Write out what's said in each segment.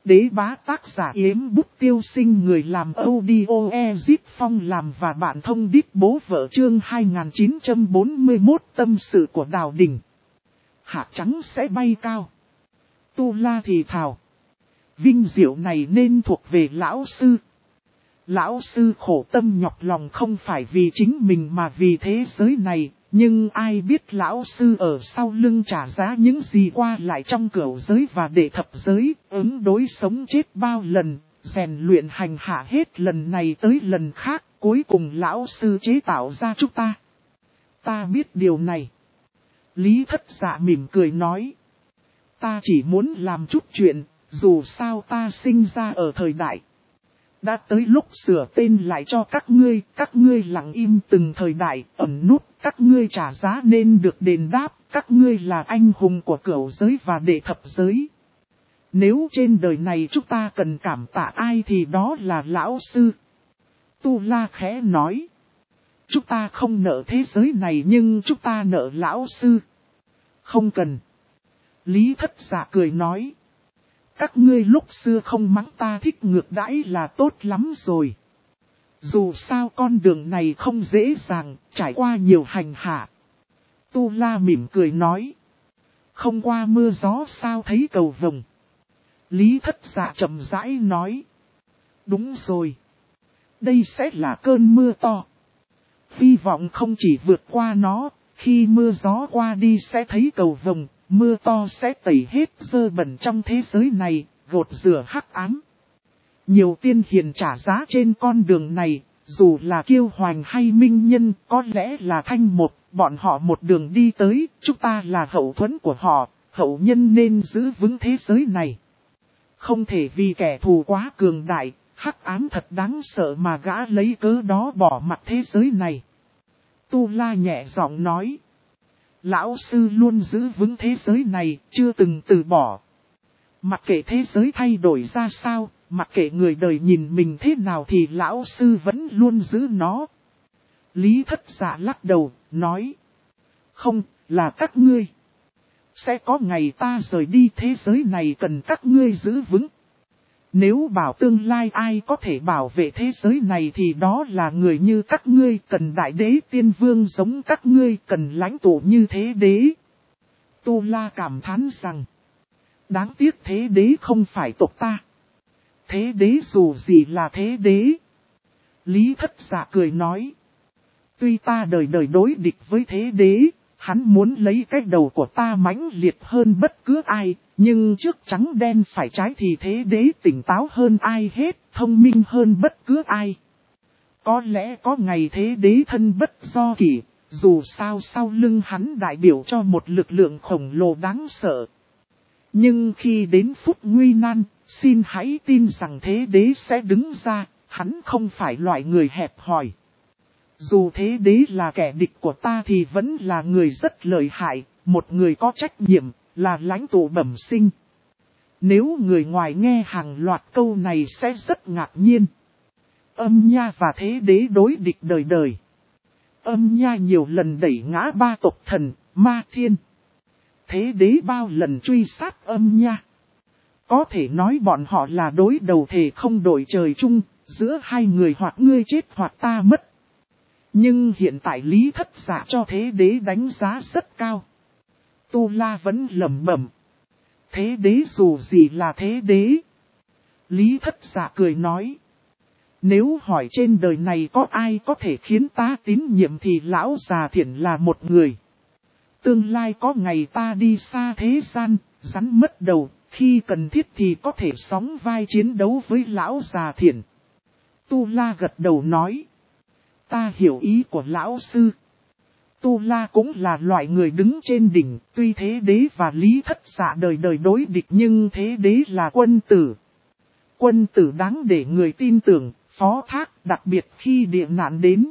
Đế bá tác giả Yếm Bút Tiêu Sinh, người làm audio Ezip Phong làm và bạn thông đít bố vợ, chương 2941 tâm sự của Đào Đình. Hạt trắng sẽ bay cao. Tu La thì thào. Vinh diệu này nên thuộc về lão sư. Lão sư khổ tâm nhọc lòng không phải vì chính mình mà vì thế giới này. Nhưng ai biết lão sư ở sau lưng trả giá những gì qua lại trong cửu giới và đệ thập giới, ứng đối sống chết bao lần, rèn luyện hành hạ hết lần này tới lần khác, cuối cùng lão sư chế tạo ra chúng ta. Ta biết điều này. Lý Thất Dạ mỉm cười nói. Ta chỉ muốn làm chút chuyện, dù sao ta sinh ra ở thời đại. Đã tới lúc sửa tên lại cho các ngươi lặng im từng thời đại, ẩn nút, các ngươi trả giá nên được đền đáp, các ngươi là anh hùng của cửu giới và đệ thập giới. Nếu trên đời này chúng ta cần cảm tạ ai thì đó là lão sư. Tu La khẽ nói. Chúng ta không nợ thế giới này nhưng chúng ta nợ lão sư. Không cần. Lý Thất Dạ cười nói. Các ngươi lúc xưa không mắng ta thích ngược đãi là tốt lắm rồi. Dù sao con đường này không dễ dàng, trải qua nhiều hành hạ. Tu La mỉm cười nói. Không qua mưa gió sao thấy cầu vồng. Lý Thất Dạ chậm rãi nói. Đúng rồi. Đây sẽ là cơn mưa to. Hy vọng không chỉ vượt qua nó, khi mưa gió qua đi sẽ thấy cầu vồng. Mưa to sẽ tẩy hết dơ bẩn trong thế giới này, gột rửa hắc ám. Nhiều tiên hiền trả giá trên con đường này, dù là kiêu hoành hay minh nhân, có lẽ là thanh một, bọn họ một đường đi tới, chúng ta là hậu thuẫn của họ, hậu nhân nên giữ vững thế giới này. Không thể vì kẻ thù quá cường đại, hắc ám thật đáng sợ mà gã lấy cớ đó bỏ mặt thế giới này. Tu La nhẹ giọng nói. Lão sư luôn giữ vững thế giới này, chưa từng từ bỏ. Mặc kệ thế giới thay đổi ra sao, mặc kệ người đời nhìn mình thế nào thì lão sư vẫn luôn giữ nó. Lý Thất Dạ lắc đầu, nói. Không, là các ngươi. Sẽ có ngày ta rời đi, thế giới này cần các ngươi giữ vững. Nếu bảo tương lai ai có thể bảo vệ thế giới này thì đó là người như các ngươi, cần đại đế tiên vương giống các ngươi, cần lãnh tụ như thế đế. Tu La cảm thán rằng, đáng tiếc thế đế không phải tộc ta. Thế đế dù gì là thế đế. Lý Thất Dạ cười nói, tuy ta đời đời đối địch với thế đế, hắn muốn lấy cái đầu của ta mãnh liệt hơn bất cứ ai, nhưng trước trắng đen phải trái thì thế đế tỉnh táo hơn ai hết, thông minh hơn bất cứ ai. Có lẽ có ngày thế đế thân bất do kỷ, dù sao sau lưng hắn đại biểu cho một lực lượng khổng lồ đáng sợ. Nhưng khi đến phút nguy nan, xin hãy tin rằng thế đế sẽ đứng ra, hắn không phải loại người hẹp hòi. Dù thế đế là kẻ địch của ta thì vẫn là người rất lợi hại, một người có trách nhiệm, là lãnh tụ bẩm sinh. Nếu người ngoài nghe hàng loạt câu này sẽ rất ngạc nhiên. Âm Nha và thế đế đối địch đời đời. Âm Nha nhiều lần đẩy ngã ba tộc thần, Ma Thiên. Thế đế bao lần truy sát Âm Nha. Có thể nói bọn họ là đối đầu thể không đổi trời chung, giữa hai người hoặc ngươi chết hoặc ta mất. Nhưng hiện tại Lý Thất Dạ cho thế đế đánh giá rất cao. Tu La vẫn lẩm bẩm. Thế đế dù gì là thế đế. Lý Thất Dạ cười nói. Nếu hỏi trên đời này có ai có thể khiến ta tín nhiệm thì lão già Thiển là một người. Tương lai có ngày ta đi xa thế gian, rắn mất đầu, khi cần thiết thì có thể sóng vai chiến đấu với lão già Thiển. Tu La gật đầu nói. Ta hiểu ý của lão sư. Tu La cũng là loại người đứng trên đỉnh, tuy thế đế và Lý Thất Dạ đời đời đối địch nhưng thế đế là quân tử. Quân tử đáng để người tin tưởng, phó thác, đặc biệt khi địa nạn đến.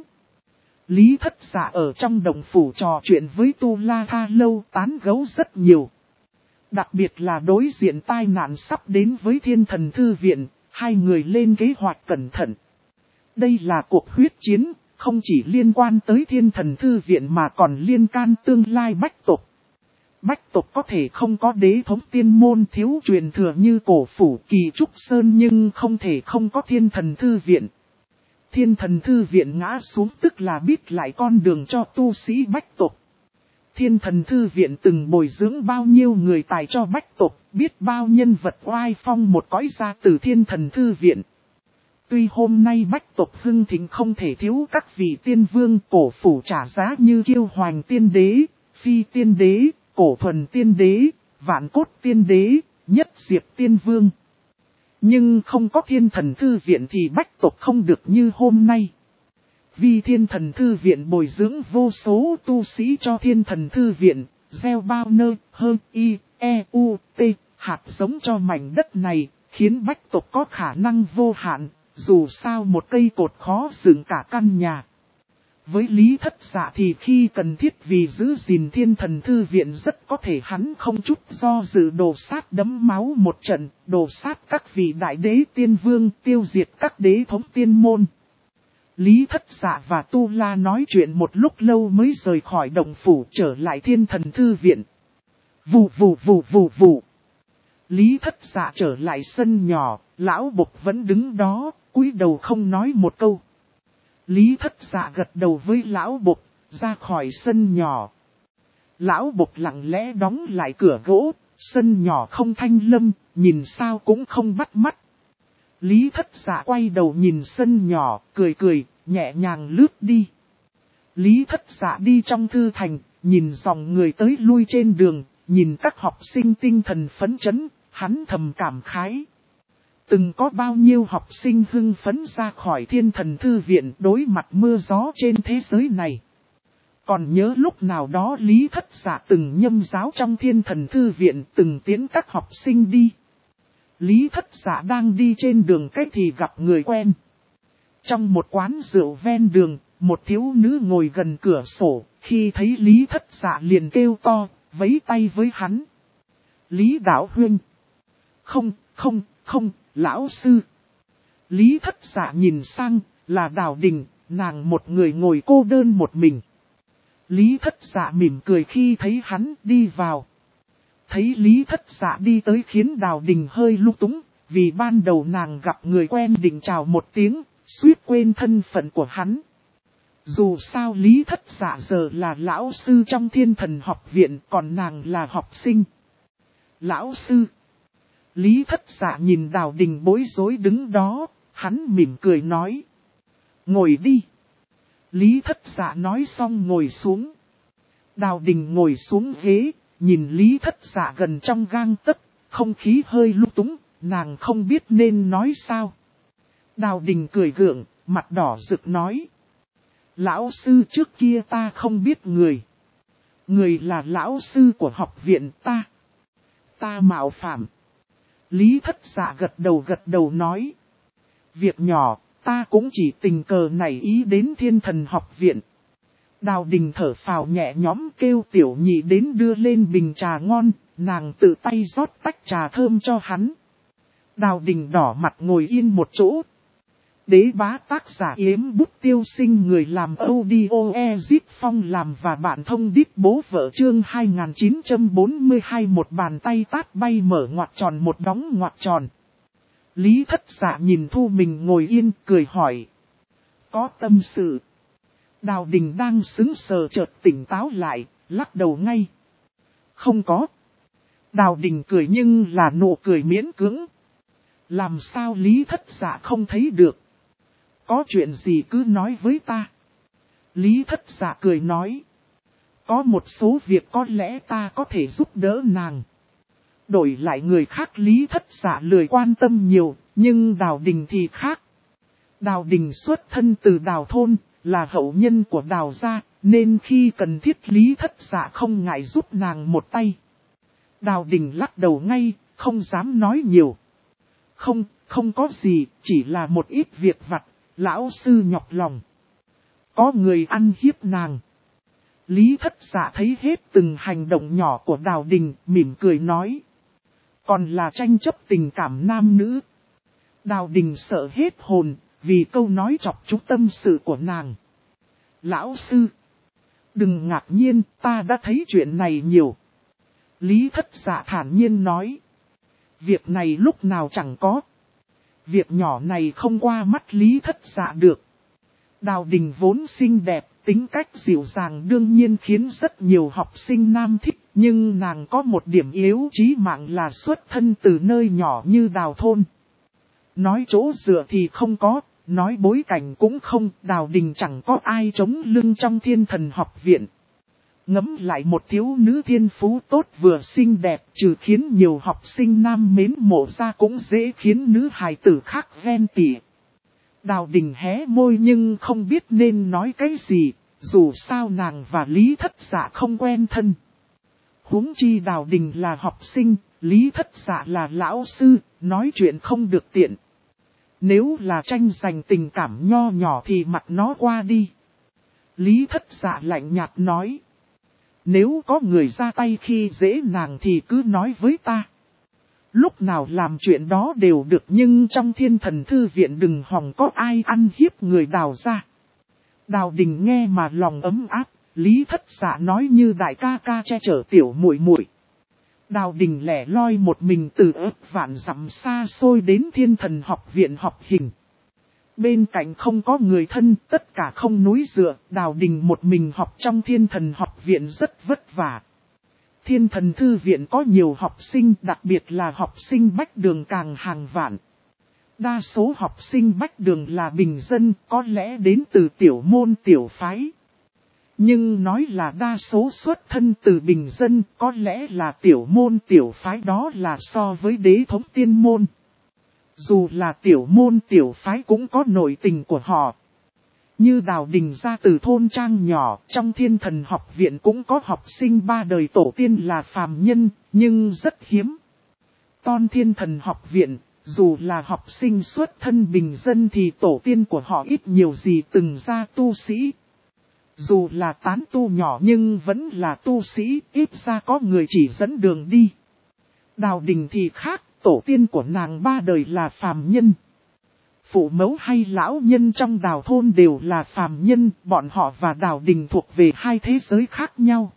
Lý Thất Dạ ở trong đồng phủ trò chuyện với Tu La tha lâu, tán gẫu rất nhiều. Đặc biệt là đối diện tai nạn sắp đến với Thiên Thần Thư Viện, hai người lên kế hoạch cẩn thận. Đây là cuộc huyết chiến. Không chỉ liên quan tới Thiên Thần Thư Viện mà còn liên can tương lai bách tộc. Bách tộc có thể không có đế thống tiên môn thiếu truyền thừa như cổ phủ Kỳ Trúc Sơn nhưng không thể không có thiên thần thư viện. Thiên thần thư viện ngã xuống tức là biết lại con đường cho tu sĩ bách tộc. Thiên thần thư viện từng bồi dưỡng bao nhiêu người tài cho bách tộc, biết bao nhân vật oai phong một cõi ra từ thiên thần thư viện. Tuy hôm nay bách tộc hưng thịnh không thể thiếu các vị tiên vương cổ phủ trả giá như Kiêu Hoành tiên đế, Phi tiên đế, Cổ Thuần tiên đế, Vạn Cốt tiên đế, Nhất Diệp tiên vương. Nhưng không có thiên thần thư viện thì bách tộc không được như hôm nay. Vì thiên thần thư viện bồi dưỡng vô số tu sĩ cho thiên thần thư viện, gieo bao nơ, hơ, y, e, u, t, hạt giống cho mảnh đất này, khiến bách tộc có khả năng vô hạn, dù sao một cây cột khó dựng cả căn nhà. Với Lý Thất Dạ thì khi cần thiết vì giữ gìn thiên thần thư viện rất có thể hắn không chút do dự đổ sát đấm máu một trận, đổ sát các vị đại đế tiên vương tiêu diệt các đế thống tiên môn. Lý Thất Dạ và Tu La nói chuyện một lúc lâu mới rời khỏi động phủ trở lại thiên thần thư viện. Vù vù vù vù vù. Lý Thất Dạ trở lại sân nhỏ, lão bộc vẫn đứng đó, cúi đầu không nói một câu. Lý Thất Dạ gật đầu với lão bộc, ra khỏi sân nhỏ. Lão bộc lặng lẽ đóng lại cửa gỗ, sân nhỏ không thanh lâm, nhìn sao cũng không bắt mắt. Lý Thất Dạ quay đầu nhìn sân nhỏ, cười cười, nhẹ nhàng lướt đi. Lý Thất Dạ đi trong thư thành, nhìn dòng người tới lui trên đường, nhìn các học sinh tinh thần phấn chấn, hắn thầm cảm khái. Từng có bao nhiêu học sinh hưng phấn ra khỏi thiên thần thư viện đối mặt mưa gió trên thế giới này. Còn nhớ lúc nào đó Lý Thất Dạ từng nhâm giáo trong thiên thần thư viện từng tiến các học sinh đi. Lý Thất Dạ đang đi trên đường cách thì gặp người quen. Trong một quán rượu ven đường, một thiếu nữ ngồi gần cửa sổ, khi thấy Lý Thất Dạ liền kêu to, vẫy tay với hắn. Lý Đạo Huynh. Không, lão sư. Lý Thất Dạ nhìn sang, là Đào Đình, nàng một người ngồi cô đơn một mình. Lý Thất Dạ mỉm cười khi thấy hắn đi vào. Thấy Lý Thất Dạ đi tới khiến Đào Đình hơi lung túng, vì ban đầu nàng gặp người quen định chào một tiếng, suýt quên thân phận của hắn. Dù sao Lý Thất Dạ giờ là lão sư trong thiên thần học viện, còn nàng là học sinh. Lão sư. Lý Thất Dạ nhìn Đào Đình bối rối đứng đó, hắn mỉm cười nói. Ngồi đi. Lý Thất Dạ nói xong ngồi xuống. Đào Đình ngồi xuống ghế, nhìn Lý Thất Dạ gần trong gang tấc, không khí hơi lung túng, nàng không biết nên nói sao. Đào Đình cười gượng, mặt đỏ rực nói. Lão sư trước kia ta không biết người. Người là lão sư của học viện ta. Ta mạo phạm. Lý Thất Dạ gật đầu nói. Việc nhỏ, ta cũng chỉ tình cờ nảy ý đến thiên thần học viện. Đào Đình thở phào nhẹ nhõm kêu tiểu nhị đến đưa lên bình trà ngon, nàng tự tay rót tách trà thơm cho hắn. Đào Đình đỏ mặt ngồi yên một chỗ. Đế bá tác giả Yếm Bút Tiêu Sinh, người làm audio Ezip Phong làm và bạn thông đít bố vợ chương 2942, một bàn tay tát bay mở ngoặc tròn một đóng ngoặc tròn. Lý Thất Dạ nhìn Thu mình ngồi yên cười hỏi. Có tâm sự. Đào Đình đang sững sờ chợt tỉnh táo lại, lắc đầu ngay. Không có. Đào Đình cười nhưng là nụ cười miễn cưỡng. Làm sao Lý Thất Dạ không thấy được. Có chuyện gì cứ nói với ta. Lý Thất Dạ cười nói. Có một số việc có lẽ ta có thể giúp đỡ nàng. Đổi lại người khác Lý Thất Dạ lười quan tâm nhiều, nhưng Đào Đình thì khác. Đào Đình xuất thân từ Đào thôn, là hậu nhân của Đào gia, nên khi cần thiết Lý Thất Dạ không ngại giúp nàng một tay. Đào Đình lắc đầu ngay, không dám nói nhiều. Không có gì, chỉ là một ít việc vặt, lão sư nhọc lòng. Có người ăn hiếp nàng. Lý Thất Dạ thấy hết từng hành động nhỏ của Đào Đình, mỉm cười nói. Còn là tranh chấp tình cảm nam nữ. Đào Đình sợ hết hồn, vì câu nói chọc trúng tâm sự của nàng. Lão sư. Đừng ngạc nhiên, ta đã thấy chuyện này nhiều. Lý Thất Dạ thản nhiên nói. Việc này lúc nào chẳng có. Việc nhỏ này không qua mắt Lý Thất Dạ được. Đào Đình vốn xinh đẹp, tính cách dịu dàng đương nhiên khiến rất nhiều học sinh nam thích. Nhưng nàng có một điểm yếu chí mạng là xuất thân từ nơi nhỏ như Đào thôn. Nói chỗ dựa thì không có, nói bối cảnh cũng không, Đào Đình chẳng có ai chống lưng trong Thiên Thần học viện. Ngẫm lại một thiếu nữ thiên phú tốt vừa xinh đẹp, trừ khiến nhiều học sinh nam mến mộ ra cũng dễ khiến nữ hài tử khác ghen tị. Đào Đình hé môi nhưng không biết nên nói cái gì, dù sao nàng và Lý Thất Dạ không quen thân. Huống chi Đào Đình là học sinh, Lý Thất Dạ là lão sư, nói chuyện không được tiện. Nếu là tranh giành tình cảm nho nhỏ thì mặc nó qua đi. Lý Thất Dạ lạnh nhạt nói. Nếu có người ra tay khi dễ nàng thì cứ nói với ta. Lúc nào làm chuyện đó đều được nhưng trong Thiên Thần thư viện đừng hòng có ai ăn hiếp người Đào ra. Đào Đình nghe mà lòng ấm áp, Lý Thất Dạ nói như đại ca ca che chở tiểu muội muội. Đào Đình lẻ loi một mình từ ức vạn dặm xa xôi đến Thiên Thần học viện học hình. Bên cạnh không có người thân, tất cả không núi dựa, Đào Đình một mình học trong Thiên Thần học viện rất vất vả. Thiên Thần thư viện có nhiều học sinh, đặc biệt là học sinh bách đường càng hàng vạn. Đa số học sinh bách đường là bình dân, có lẽ đến từ tiểu môn tiểu phái. Nhưng nói là đa số xuất thân từ bình dân, có lẽ là tiểu môn tiểu phái đó là so với đế thống tiên môn. Dù là tiểu môn tiểu phái cũng có nội tình của họ. Như Đào Đình ra từ thôn trang nhỏ, trong Thiên Thần học viện cũng có học sinh ba đời tổ tiên là phàm nhân, nhưng rất hiếm. Ton Thiên Thần học viện, dù là học sinh xuất thân bình dân thì tổ tiên của họ ít nhiều gì từng ra tu sĩ. Dù là tán tu nhỏ nhưng vẫn là tu sĩ, ít ra có người chỉ dẫn đường đi. Đào Đình thì khác, tổ tiên của nàng ba đời là phàm nhân. Phụ mẫu hay lão nhân trong Đào thôn đều là phàm nhân, bọn họ và Đào Đình thuộc về hai thế giới khác nhau.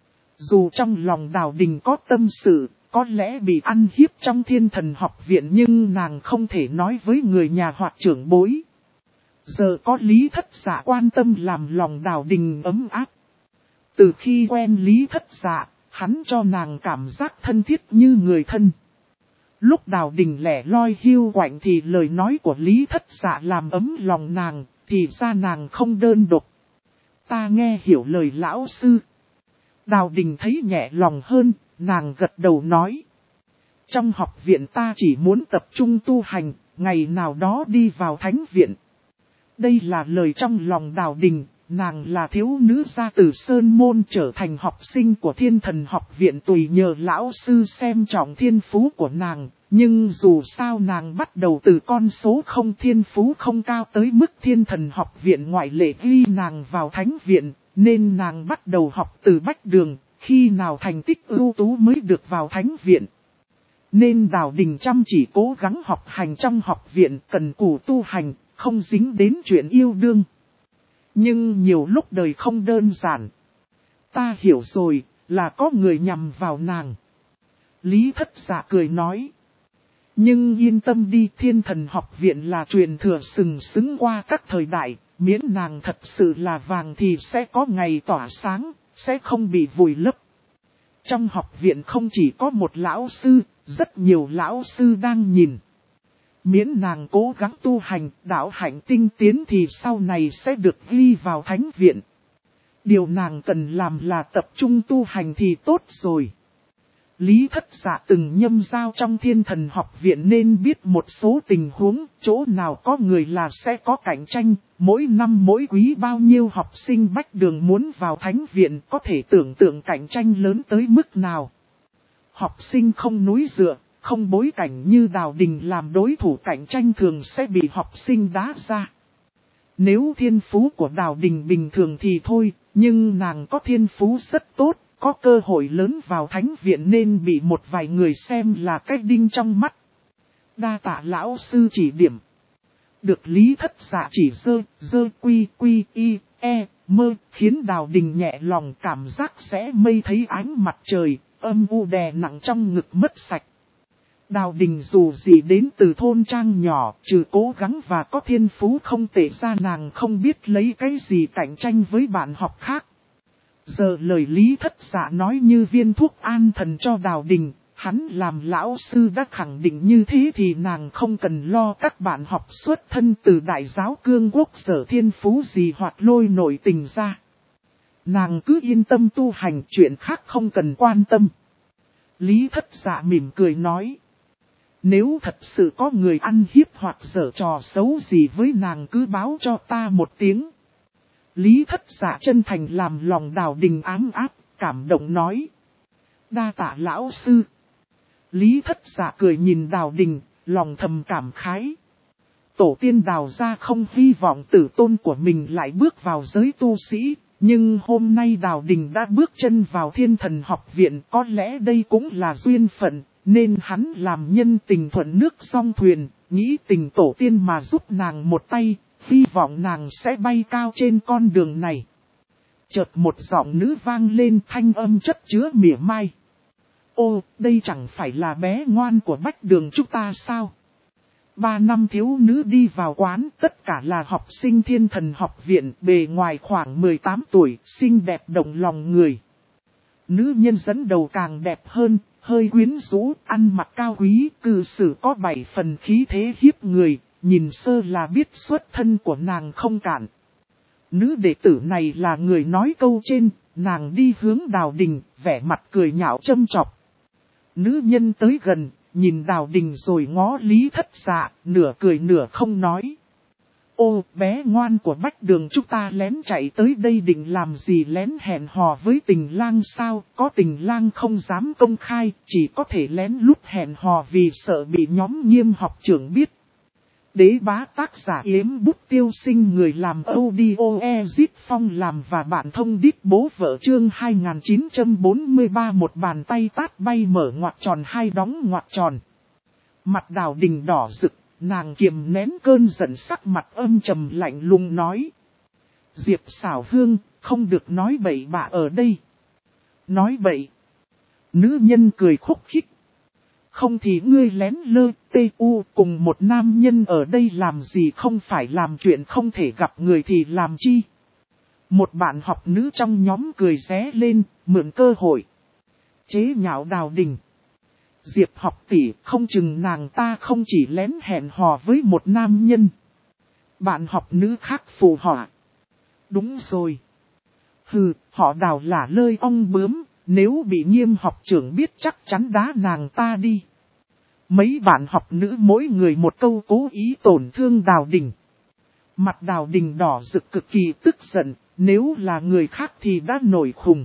Dù trong lòng Đào Đình có tâm sự, có lẽ bị ăn hiếp trong Thiên Thần học viện nhưng nàng không thể nói với người nhà hoặc trưởng bối. Giờ có Lý Thất Dạ quan tâm làm lòng Đào Đình ấm áp. Từ khi quen Lý Thất Dạ, hắn cho nàng cảm giác thân thiết như người thân. Lúc Đào Đình lẻ loi hiu quạnh thì lời nói của Lý Thất Dạ làm ấm lòng nàng, thì ra nàng không đơn độc. Ta nghe hiểu lời lão sư. Đào Đình thấy nhẹ lòng hơn, nàng gật đầu nói. Trong học viện ta chỉ muốn tập trung tu hành, ngày nào đó đi vào thánh viện. Đây là lời trong lòng Đào Đình, nàng là thiếu nữ ra từ Sơn Môn trở thành học sinh của Thiên Thần học viện tùy nhờ lão sư xem trọng thiên phú của nàng. Nhưng dù sao nàng bắt đầu từ con số không thiên phú không cao tới mức Thiên Thần học viện ngoại lệ ghi nàng vào thánh viện, nên nàng bắt đầu học từ bách đường, khi nào thành tích ưu tú mới được vào thánh viện. Nên Đào Đình chăm chỉ cố gắng học hành trong học viện, cần cù tu hành, không dính đến chuyện yêu đương. Nhưng nhiều lúc đời không đơn giản. Ta hiểu rồi, là có người nhằm vào nàng. Lý Thất Dạ cười nói. Nhưng yên tâm đi, Thiên Thần học viện là truyền thừa sừng sững qua các thời đại, miễn nàng thật sự là vàng thì sẽ có ngày tỏa sáng, sẽ không bị vùi lấp. Trong học viện không chỉ có một lão sư, rất nhiều lão sư đang nhìn. Miễn nàng cố gắng tu hành, đạo hạnh tinh tiến thì sau này sẽ được ghi vào thánh viện. Điều nàng cần làm là tập trung tu hành thì tốt rồi. Lý Thất Dạ từng nhâm giao trong Thiên Thần học viện nên biết một số tình huống, chỗ nào có người là sẽ có cạnh tranh, mỗi năm mỗi quý bao nhiêu học sinh bách đường muốn vào thánh viện có thể tưởng tượng cạnh tranh lớn tới mức nào. Học sinh không núi dựa, không bối cảnh như Đào Đình làm đối thủ cạnh tranh thường sẽ bị học sinh đá ra. Nếu thiên phú của Đào Đình bình thường thì thôi, nhưng nàng có thiên phú rất tốt. Có cơ hội lớn vào thánh viện nên bị một vài người xem là cái đinh trong mắt. Đa tạ lão sư chỉ điểm. Được Lý Thất Dạ chỉ dơ quy mơ, khiến Đào Đình nhẹ lòng cảm giác sẽ mây thấy ánh mặt trời, âm u đè nặng trong ngực mất sạch. Đào Đình dù gì đến từ thôn trang nhỏ, trừ cố gắng và có thiên phú không tệ ra nàng không biết lấy cái gì cạnh tranh với bạn học khác. Giờ lời Lý Thất Dạ nói như viên thuốc an thần cho Đào Đình, hắn làm lão sư đã khẳng định như thế thì nàng không cần lo các bạn học xuất thân từ đại giáo cương quốc sở thiên phú gì hoặc lôi nổi tình ra. Nàng cứ yên tâm tu hành, chuyện khác không cần quan tâm. Lý Thất Dạ mỉm cười nói. Nếu thật sự có người ăn hiếp hoặc giở trò xấu gì với nàng cứ báo cho ta một tiếng. Lý Thất Dạ chân thành làm lòng Đào Đình ám áp, cảm động nói. Đa tạ lão sư. Lý Thất Dạ cười nhìn Đào Đình, lòng thầm cảm khái. Tổ tiên Đào gia không hy vọng tử tôn của mình lại bước vào giới tu sĩ, nhưng hôm nay Đào Đình đã bước chân vào Thiên Thần học viện, có lẽ đây cũng là duyên phận, nên hắn làm nhân tình thuận nước song thuyền, nghĩ tình tổ tiên mà giúp nàng một tay, hy vọng nàng sẽ bay cao trên con đường này. Chợt một giọng nữ vang lên, thanh âm chất chứa mỉa mai. Ô, đây chẳng phải là bé ngoan của Bách Đường chúng ta sao? 3 năm thiếu nữ đi vào quán, tất cả là học sinh Thiên Thần học viện, bề ngoài khoảng 18 tuổi, xinh đẹp động lòng người. Nữ nhân dẫn đầu càng đẹp hơn, hơi quyến rũ, ăn mặc cao quý, cư xử có 7 phần khí thế hiếp người, nhìn sơ là biết xuất thân của nàng không cạn. Nữ đệ tử này là người nói câu trên, nàng đi hướng Đào Đình, vẻ mặt cười nhạo châm chọc. Nữ nhân tới gần, nhìn Đào Đình rồi ngó Lý Thất Dạ, nửa cười nửa không nói. Ô, bé ngoan của Bách Đường chúng ta lén chạy tới đây định làm gì, lén hẹn hò với Tình Lang sao? Có Tình Lang không dám công khai, chỉ có thể lén lút hẹn hò vì sợ bị nhóm Nghiêm học trưởng biết. Đế bá tác giả Yếm Bút Tiêu Sinh, người làm audio Ezit Phong làm và bạn thông đít bố vợ, chương 2943. Một bàn tay tát bay mở ngoặc tròn, hai đóng ngoặc tròn. Mặt Đào Đình đỏ rực, nàng kiềm nén cơn giận, sắc mặt âm trầm lạnh lùng nói. Diệp Xảo Hương, không được nói bậy bạ ở đây. Nói bậy. Nữ nhân cười khúc khích. Không thì ngươi lén lơ tê u cùng một nam nhân ở đây làm gì, không phải làm chuyện không thể gặp người thì làm chi. Một bạn học nữ trong nhóm cười ré lên, mượn cơ hội. Chế nhạo Đào Đình. Diệp học tỷ, không chừng nàng ta không chỉ lén hẹn hò với một nam nhân. Bạn học nữ khác phù họa. Đúng rồi. Hừ, họ Đào là lơi ong bướm, nếu bị Nghiêm học trưởng biết chắc chắn đá nàng ta đi. Mấy bạn học nữ mỗi người một câu cố ý tổn thương Đào Đình. Mặt Đào Đình đỏ rực cực kỳ tức giận, nếu là người khác thì đã nổi khùng.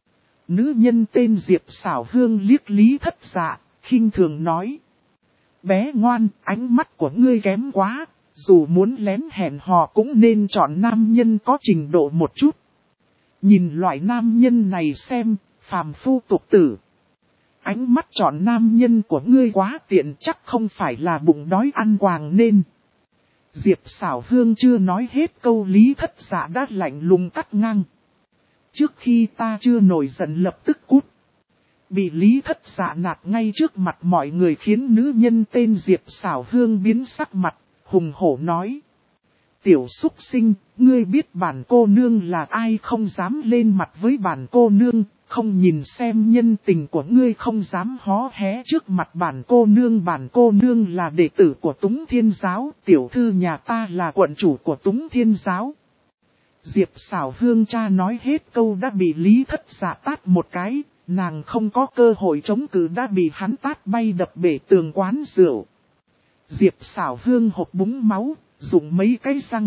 Nữ nhân tên Diệp Xảo Hương liếc Lý Thất Dạ, khinh thường nói. Bé ngoan, ánh mắt của ngươi kém quá, dù muốn lén hẹn hò cũng nên chọn nam nhân có trình độ một chút. Nhìn loại nam nhân này xem, phàm phu tục tử. Ánh mắt chọn nam nhân của ngươi quá tiện, chắc không phải là bụng đói ăn quàng nên. Diệp Xảo Hương chưa nói hết câu, Lý Thất Dạ đã lạnh lùng cắt ngang. Trước khi ta chưa nổi giận lập tức cút. Bị Lý Thất Dạ nạt ngay trước mặt mọi người khiến nữ nhân tên Diệp Xảo Hương biến sắc mặt, hùng hổ nói. Tiểu súc sinh, ngươi biết bản cô nương là ai, không dám lên mặt với bản cô nương, không nhìn xem nhân tình của ngươi, không dám hó hé trước mặt bản cô nương là đệ tử của Túng Thiên Giáo, tiểu thư nhà ta là quận chủ của Túng Thiên Giáo. Diệp Xảo Hương cha nói hết câu đã bị Lý Thất Dạ tát một cái, nàng không có cơ hội chống cự đã bị hắn tát bay đập bể tường quán rượu. Diệp Xảo Hương hộc búng máu, dùng mấy cái răng.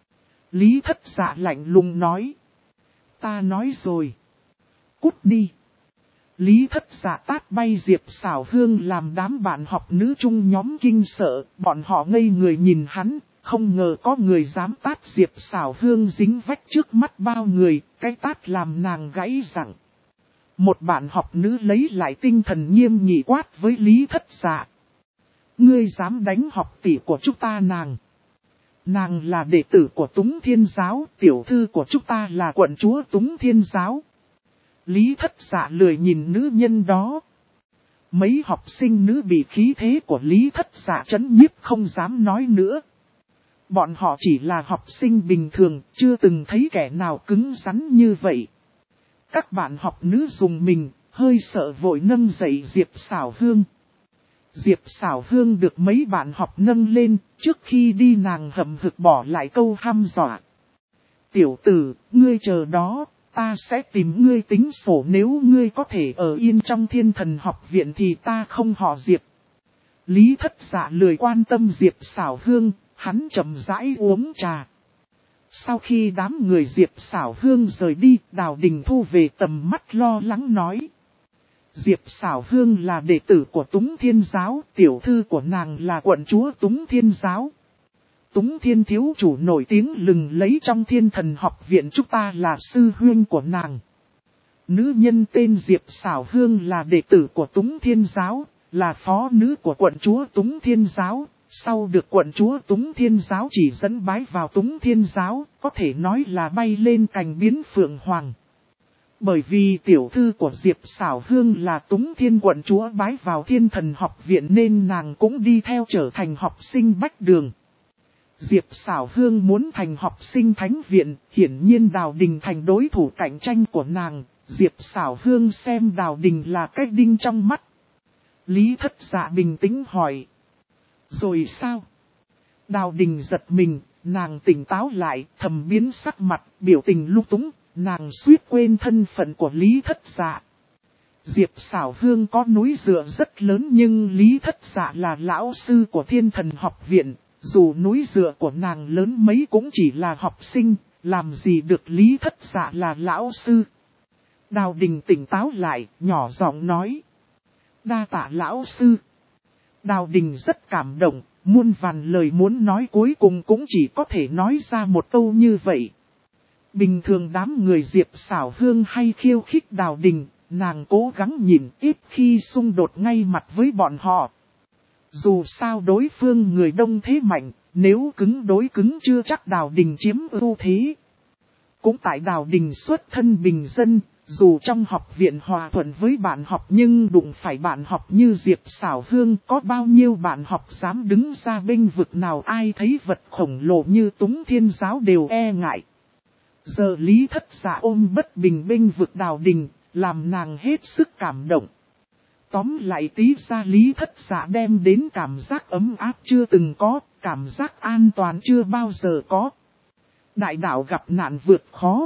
Lý Thất Dạ lạnh lùng nói. Ta nói rồi. Cút đi. Lý Thất Dạ tát bay Diệp Xảo Hương làm đám bạn học nữ chung nhóm kinh sợ, bọn họ ngây người nhìn hắn, không ngờ có người dám tát Diệp Xảo Hương dính vách trước mắt bao người, cái tát làm nàng gãy răng. Một bạn học nữ lấy lại tinh thần nghiêm nghị quát với Lý Thất Dạ. Ngươi dám đánh học tỷ của chúng ta nàng. Nàng là đệ tử của Túng Thiên Giáo, tiểu thư của chúng ta là quận chúa Túng Thiên Giáo. Lý Thất Dạ lười nhìn nữ nhân đó. Mấy học sinh nữ bị khí thế của Lý Thất Dạ trấn nhiếp không dám nói nữa. Bọn họ chỉ là học sinh bình thường, chưa từng thấy kẻ nào cứng rắn như vậy. Các bạn học nữ dùng mình, hơi sợ vội nâng dậy Diệp Sảo Hương. Diệp Sảo Hương được mấy bạn học nâng lên, trước khi đi nàng hậm hực bỏ lại câu hăm dọa. Tiểu tử, ngươi chờ đó, ta sẽ tìm ngươi tính sổ, nếu ngươi có thể ở yên trong Thiên Thần học viện thì ta không họ Diệp. Lý Thất Dạ lười quan tâm Diệp Sảo Hương, hắn chậm rãi uống trà. Sau khi đám người Diệp Sảo Hương rời đi, Đào Đình thu về tầm mắt lo lắng nói. Diệp Sảo Hương là đệ tử của Túng Thiên Giáo, tiểu thư của nàng là quận chúa Túng Thiên Giáo. Túng Thiên thiếu chủ nổi tiếng lừng lấy trong Thiên Thần học viện, chúng ta là sư huynh của nàng. Nữ nhân tên Diệp Sảo Hương là đệ tử của Túng Thiên Giáo, là phó nữ của quận chúa Túng Thiên Giáo. Sau được quận chúa Túng Thiên Giáo chỉ dẫn bái vào Túng Thiên Giáo, có thể nói là bay lên cành biến phượng hoàng. Bởi vì tiểu thư của Diệp Sảo Hương là Túng Thiên quận chúa bái vào Thiên Thần học viện nên nàng cũng đi theo trở thành học sinh bách đường. Diệp Sảo Hương muốn thành học sinh thánh viện, hiển nhiên Đào Đình thành đối thủ cạnh tranh của nàng. Diệp Sảo Hương xem Đào Đình là cái đinh trong mắt. Lý Thất Dạ bình tĩnh hỏi. Rồi sao? Đào Đình giật mình, nàng tỉnh táo lại, thầm biến sắc mặt, biểu tình lung túng, nàng suýt quên thân phận của Lý Thất Dạ. Diệp Sảo Hương có núi dựa rất lớn nhưng Lý Thất Dạ là lão sư của Thiên Thần học viện, dù núi dựa của nàng lớn mấy cũng chỉ là học sinh, làm gì được Lý Thất Dạ là lão sư. Đào Đình tỉnh táo lại, nhỏ giọng nói. Đa tạ lão sư. Đào Đình rất cảm động, muôn vàn lời muốn nói cuối cùng cũng chỉ có thể nói ra một câu như vậy. Bình thường đám người Diệp Sảo Hương hay khiêu khích Đào Đình, nàng cố gắng nhìn ít khi xung đột ngay mặt với bọn họ. Dù sao đối phương người đông thế mạnh, nếu cứng đối cứng chưa chắc Đào Đình chiếm ưu thế. Cũng tại Đào Đình xuất thân bình dân, dù trong học viện hòa thuận với bạn học nhưng đụng phải bạn học như Diệp Sảo Hương, có bao nhiêu bạn học dám đứng ra bênh vực, nào ai thấy vật khổng lồ như Túng Thiên Giáo đều e ngại. Giờ Lý Thất Dạ ôm bất bình bênh vực Đào Đình, làm nàng hết sức cảm động. Tóm lại tí ra Lý Thất Dạ đem đến cảm giác ấm áp chưa từng có, cảm giác an toàn chưa bao giờ có. Đại đạo gặp nạn vượt khó.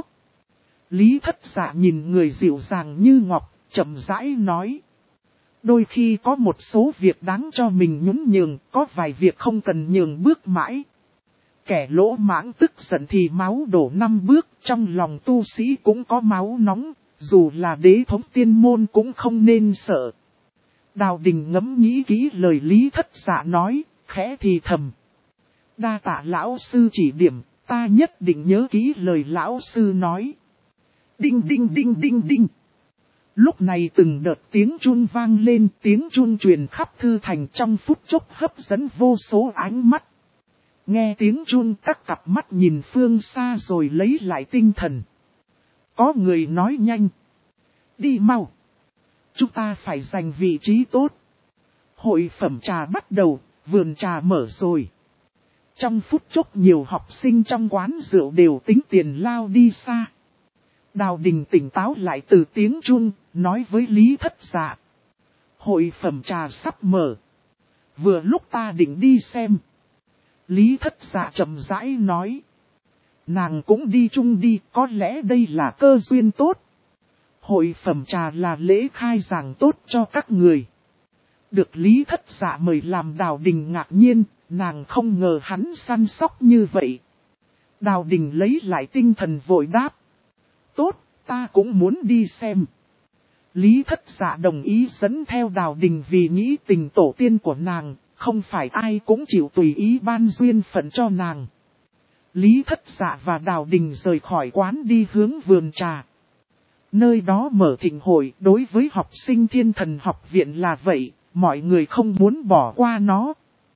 Lý Thất Dạ nhìn người dịu dàng như ngọc, chậm rãi nói. Đôi khi có một số việc đáng cho mình nhún nhường, có vài việc không cần nhường bước mãi. Kẻ lỗ mãng tức giận thì máu đổ 5 bước, trong lòng tu sĩ cũng có máu nóng, dù là đế thống tiên môn cũng không nên sợ. Đào Đình ngẫm nghĩ kỹ lời Lý Thất Dạ nói, khẽ thì thầm. Đa tạ lão sư chỉ điểm, ta nhất định nhớ kỹ lời lão sư nói. Đinh đinh đinh đinh đinh. Lúc này từng đợt tiếng chuông vang lên, tiếng chuông truyền khắp thư thành, trong phút chốc hấp dẫn vô số ánh mắt. Nghe tiếng chuông các cặp mắt nhìn phương xa rồi lấy lại tinh thần. Có người nói nhanh. Đi mau. Chúng ta phải giành vị trí tốt. Hội phẩm trà bắt đầu, vườn trà mở rồi. Trong phút chốc nhiều học sinh trong quán rượu đều tính tiền lao đi xa. Đào Đình tỉnh táo lại từ tiếng chuông, nói với Lý Thất Dạ. Hội phẩm trà sắp mở. Vừa lúc ta định đi xem. Lý Thất Dạ chậm rãi nói. Nàng cũng đi chung đi, có lẽ đây là cơ duyên tốt. Hội phẩm trà là lễ khai giảng tốt cho các người. Được Lý Thất Dạ mời làm Đào Đình ngạc nhiên, nàng không ngờ hắn săn sóc như vậy. Đào Đình lấy lại tinh thần vội đáp. Tốt, ta cũng muốn đi xem. Lý Thất Dạ đồng ý dẫn theo Đào Đình vì nghĩ tình tổ tiên của nàng, không phải ai cũng chịu tùy ý ban duyên phận cho nàng. Lý Thất Dạ và Đào Đình rời khỏi quán đi hướng vườn trà. Nơi đó mở thịnh hội, đối với học sinh Thiên Thần học viện là vậy, mọi người không muốn bỏ qua nó.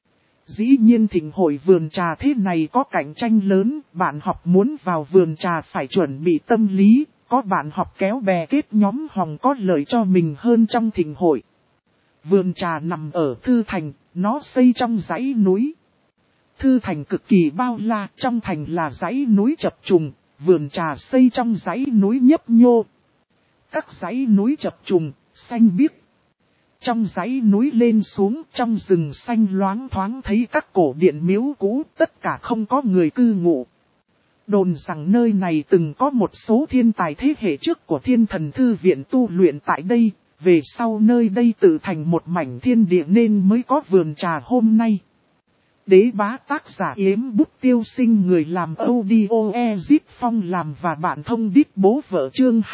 Dĩ nhiên thịnh hội vườn trà thế này có cạnh tranh lớn, bạn học muốn vào vườn trà phải chuẩn bị tâm lý, có bạn học kéo bè kết nhóm hòng có lợi cho mình hơn trong thịnh hội. Vườn trà nằm ở Thư Thành, nó xây trong dãy núi. Thư Thành cực kỳ bao la, trong thành là dãy núi chập trùng, vườn trà xây trong dãy núi nhấp nhô. Các dãy núi chập trùng, xanh biếc. Trong dãy núi lên xuống, trong rừng xanh loáng thoáng thấy các cổ điện miếu cũ, tất cả không có người cư ngụ. Đồn rằng nơi này từng có một số thiên tài thế hệ trước của Thiên Thần Thư Viện tu luyện tại đây, về sau nơi đây tự thành một mảnh thiên địa nên mới có vườn trà hôm nay. Đế bá tác giả Yếm Bút Tiêu Sinh, người làm audio Ezip Phong làm và bạn thông đít bố vợ, chương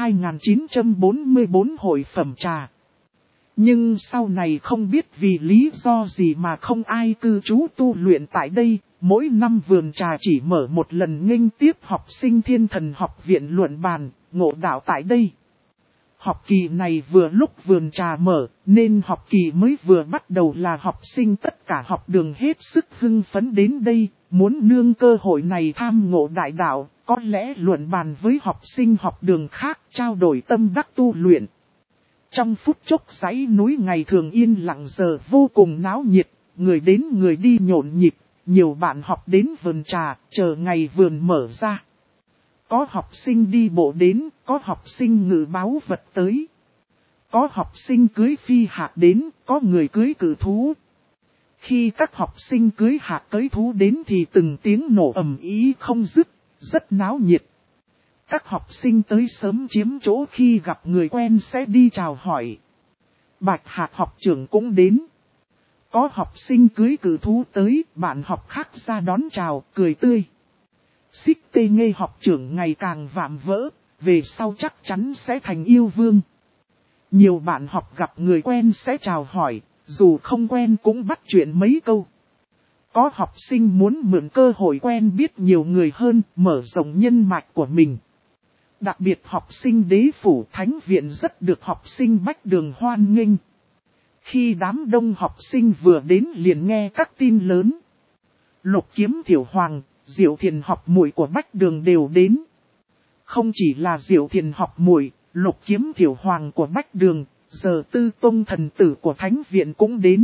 2944 hội phẩm trà. Nhưng sau này không biết vì lý do gì mà không ai cư trú tu luyện tại đây, mỗi năm vườn trà chỉ mở một lần nghênh tiếp học sinh Thiên Thần học viện luận bàn, ngộ đạo tại đây. Học kỳ này vừa lúc vườn trà mở, nên học kỳ mới vừa bắt đầu là học sinh tất cả học đường hết sức hưng phấn đến đây, muốn nương cơ hội này tham ngộ đại đạo, có lẽ luận bàn với học sinh học đường khác, trao đổi tâm đắc tu luyện. Trong phút chốc dãy núi ngày thường yên lặng giờ vô cùng náo nhiệt, người đến người đi nhộn nhịp, nhiều bạn học đến vườn trà, chờ ngày vườn mở ra. Có học sinh đi bộ đến, có học sinh ngự báu vật tới. Có học sinh cưới phi hạc đến, có người cưới cử thú. Khi các học sinh cưới hạc cưới thú đến thì từng tiếng nổ ầm ĩ không dứt, rất náo nhiệt. Các học sinh tới sớm chiếm chỗ, khi gặp người quen sẽ đi chào hỏi. Bạch Hạc học trưởng cũng đến. Có học sinh cưới cử thú tới, bạn học khác ra đón chào, cười tươi. Xích Tê Nghê học trưởng ngày càng vạm vỡ, về sau chắc chắn sẽ thành yêu vương. Nhiều bạn học gặp người quen sẽ chào hỏi, dù không quen cũng bắt chuyện mấy câu. Có học sinh muốn mượn cơ hội quen biết nhiều người hơn, mở rộng nhân mạch của mình. Đặc biệt học sinh Đế Phủ Thánh Viện rất được học sinh Bách Đường hoan nghênh. Khi đám đông học sinh vừa đến liền nghe các tin lớn. Lục Kiếm Thiểu Hoàng, Diệu Thiền học muội của Bách Đường đều đến. Không chỉ là Diệu Thiền học muội, Lục Kiếm Thiểu Hoàng của Bách Đường, giờ Tư Tông thần tử của Thánh Viện cũng đến.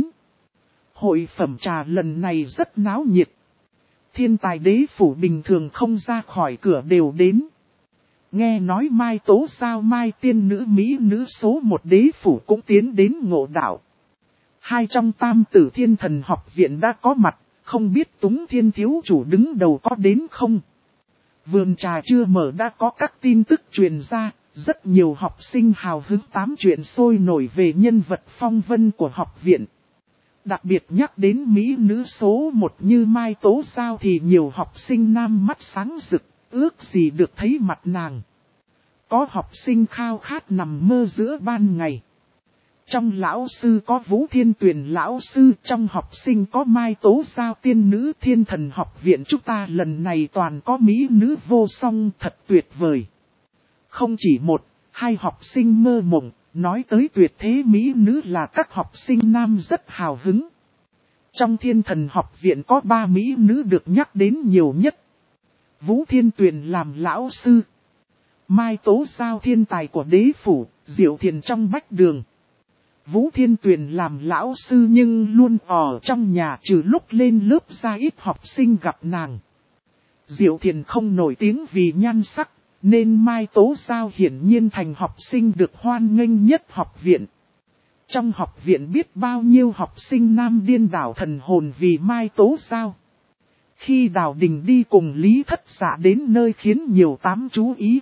Hội phẩm trà lần này rất náo nhiệt. Thiên tài Đế Phủ bình thường không ra khỏi cửa đều đến. Nghe nói Mai Tố Giao Mai tiên nữ Mỹ nữ số 1 Đế Phủ cũng tiến đến ngộ đạo. Hai trong tam tử Thiên Thần học viện đã có mặt, không biết Túng Thiên thiếu chủ đứng đầu có đến không? Vườn trà chưa mở đã có các tin tức truyền ra, rất nhiều học sinh hào hứng tám chuyện sôi nổi về nhân vật phong vân của học viện. Đặc biệt nhắc đến Mỹ nữ số 1 như Mai Tố Giao thì nhiều học sinh nam mắt sáng rực, ước gì được thấy mặt nàng. Có học sinh khao khát nằm mơ giữa ban ngày. Trong lão sư có Vũ Thiên Tuyền lão sư, trong học sinh có Mai Tố Giao tiên nữ. Thiên Thần học viện chúng ta lần này toàn có mỹ nữ vô song, thật tuyệt vời. Không chỉ một, hai học sinh mơ mộng, nói tới tuyệt thế mỹ nữ là các học sinh nam rất hào hứng. Trong Thiên Thần học viện có 3 mỹ nữ được nhắc đến nhiều nhất. Vũ Thiên Tuyền làm lão sư. Mai Tố Giao thiên tài của Đế Phủ, Diệu Thiền trong Bách Đường. Vũ Thiên Tuyền làm lão sư nhưng luôn ở trong nhà, trừ lúc lên lớp ra ít học sinh gặp nàng. Diệu Thiền không nổi tiếng vì nhan sắc, nên Mai Tố Giao hiển nhiên thành học sinh được hoan nghênh nhất học viện. Trong học viện biết bao nhiêu học sinh nam điên đảo thần hồn vì Mai Tố Giao. Khi Đào Đình đi cùng Lý Thất Dạ đến nơi khiến nhiều tám chú ý.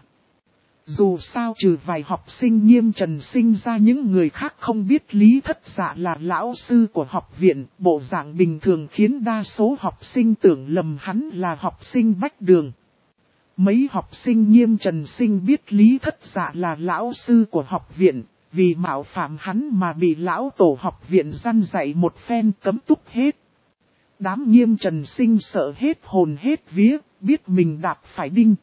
Dù sao trừ vài học sinh Nghiêm Trần sinh ra, những người khác không biết Lý Thất Dạ là lão sư của học viện. Bộ dạng bình thường khiến đa số học sinh tưởng lầm hắn là học sinh Bách Đường. Mấy học sinh Nghiêm Trần sinh biết Lý Thất Dạ là lão sư của học viện, vì mạo phạm hắn mà bị lão tổ học viện răn dạy một phen cấm túc hết. Đám Nghiêm Trần sinh sợ hết hồn hết vía, biết mình đạp phải đinh.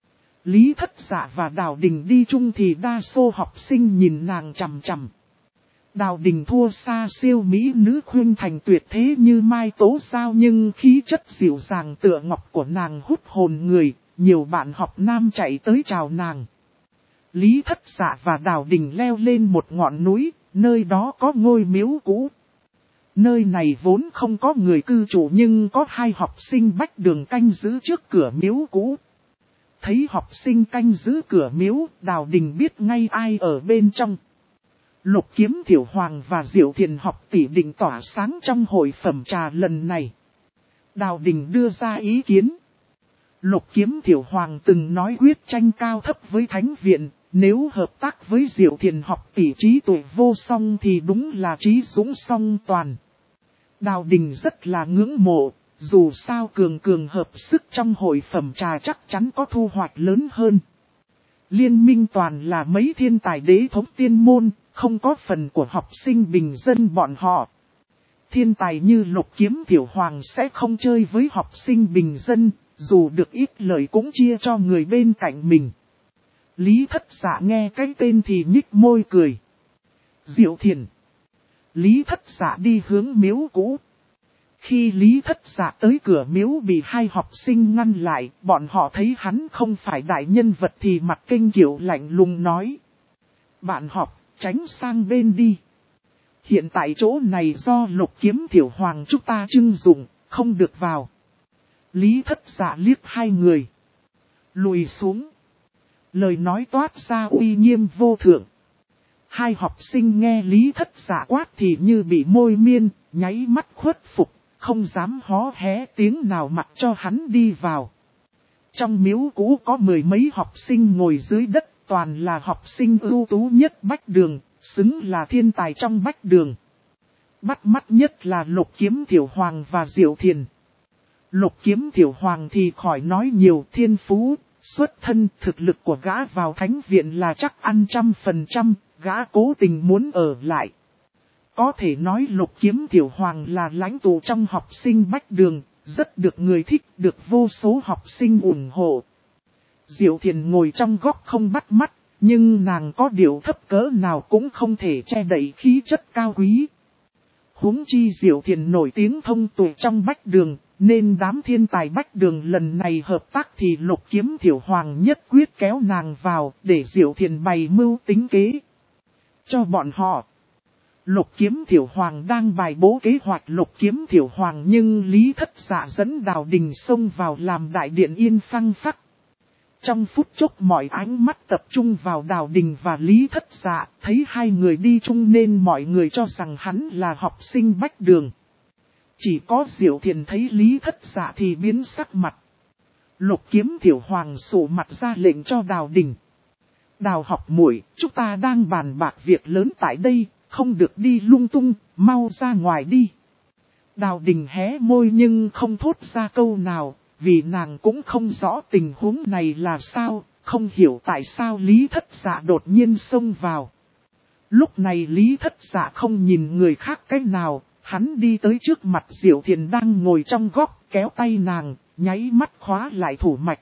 Lý Thất Dạ và Đào Đình đi chung thì đa số học sinh nhìn nàng chằm chằm. Đào Đình thua xa siêu mỹ nữ khuyên thành tuyệt thế như Mai Tố Giao, nhưng khí chất dịu dàng tựa ngọc của nàng hút hồn người, nhiều bạn học nam chạy tới chào nàng. Lý Thất Dạ và Đào Đình leo lên một ngọn núi, nơi đó có ngôi miếu cũ. Nơi này vốn không có người cư trụ nhưng có 2 học sinh bách đường canh giữ trước cửa miếu cũ. Thấy học sinh canh giữ cửa miếu, Đào Đình biết ngay ai ở bên trong. Lục Kiếm Thiểu Hoàng và Diệu Thiền học tỷ định tỏa sáng trong hội phẩm trà lần này. Đào Đình đưa ra ý kiến. Lục Kiếm Thiểu Hoàng từng nói quyết tranh cao thấp với Thánh Viện, nếu hợp tác với Diệu Thiền học tỷ trí tuệ vô song thì đúng là trí dũng song toàn. Đào Đình rất là ngưỡng mộ, dù sao cường hợp sức trong hội phẩm trà chắc chắn có thu hoạch lớn hơn. Liên minh toàn là mấy thiên tài đế thống tiên môn, không có phần của học sinh bình dân bọn họ. Thiên tài như Lục Kiếm Thiểu Hoàng sẽ không chơi với học sinh bình dân, dù được ít lợi cũng chia cho người bên cạnh mình. Lý Thất Dạ nghe cái tên thì nhích môi cười. Diệu Thiền. Lý Thất Dạ đi hướng miếu cũ. Khi Lý Thất Dạ tới cửa miếu bị 2 học sinh ngăn lại, bọn họ thấy hắn không phải đại nhân vật thì mặt kinh kiểu lạnh lùng nói. Bạn học, tránh sang bên đi. Hiện tại chỗ này do Lục Kiếm Thiểu Hoàng chúng ta trưng dụng, không được vào. Lý Thất Dạ liếc 2 người. Lùi xuống. Lời nói toát ra uy nghiêm vô thượng. 2 học sinh nghe Lý Thất Dạ quát thì như bị môi miên, nháy mắt khuất phục, không dám hó hé tiếng nào mặc cho hắn đi vào. Trong miếu cũ có 10 mấy học sinh ngồi dưới đất, toàn là học sinh ưu tú nhất Bách Đường, xứng là thiên tài trong Bách Đường. Bắt mắt nhất là Lục Kiếm Thiểu Hoàng và Diệu Thiền. Lục Kiếm Thiểu Hoàng thì khỏi nói nhiều, thiên phú, xuất thân, thực lực của gã vào Thánh Viện là chắc ăn 100%, gã cố tình muốn ở lại. Có thể nói Lục Kiếm Thiểu Hoàng là lãnh tụ trong học sinh Bách Đường, rất được người thích, được vô số học sinh ủng hộ. Diệu Thiền ngồi trong góc không bắt mắt, nhưng nàng có điều thấp cỡ nào cũng không thể che đậy khí chất cao quý. Huống chi Diệu Thiền nổi tiếng thông tuệ trong Bách Đường, nên đám thiên tài Bách Đường lần này hợp tác thì Lục Kiếm Thiểu Hoàng nhất quyết kéo nàng vào để Diệu Thiền bày mưu tính kế. Cho bọn họ, Lục Kiếm Thiểu Hoàng đang bài bố kế hoạch Lục Kiếm Thiểu Hoàng nhưng Lý Thất Dạ dẫn Đào Đình xông vào làm đại điện yên phăng phắc. Trong phút chốc mọi ánh mắt tập trung vào Đào Đình và Lý Thất Dạ, thấy 2 người đi chung nên mọi người cho rằng hắn là học sinh Bách Đường. Chỉ có Diệu Thiền thấy Lý Thất Dạ thì biến sắc mặt. Lục Kiếm Thiểu Hoàng sụ mặt ra lệnh cho Đào Đình. Đào học muội, chúng ta đang bàn bạc việc lớn tại đây, không được đi lung tung, mau ra ngoài đi. Đào Đình hé môi nhưng không thốt ra câu nào, vì nàng cũng không rõ tình huống này là sao, không hiểu tại sao Lý Thất Dạ đột nhiên xông vào. Lúc này Lý Thất Dạ không nhìn người khác cách nào, hắn đi tới trước mặt Diệu Thiền đang ngồi trong góc, kéo tay nàng, nháy mắt khóa lại thủ mạch.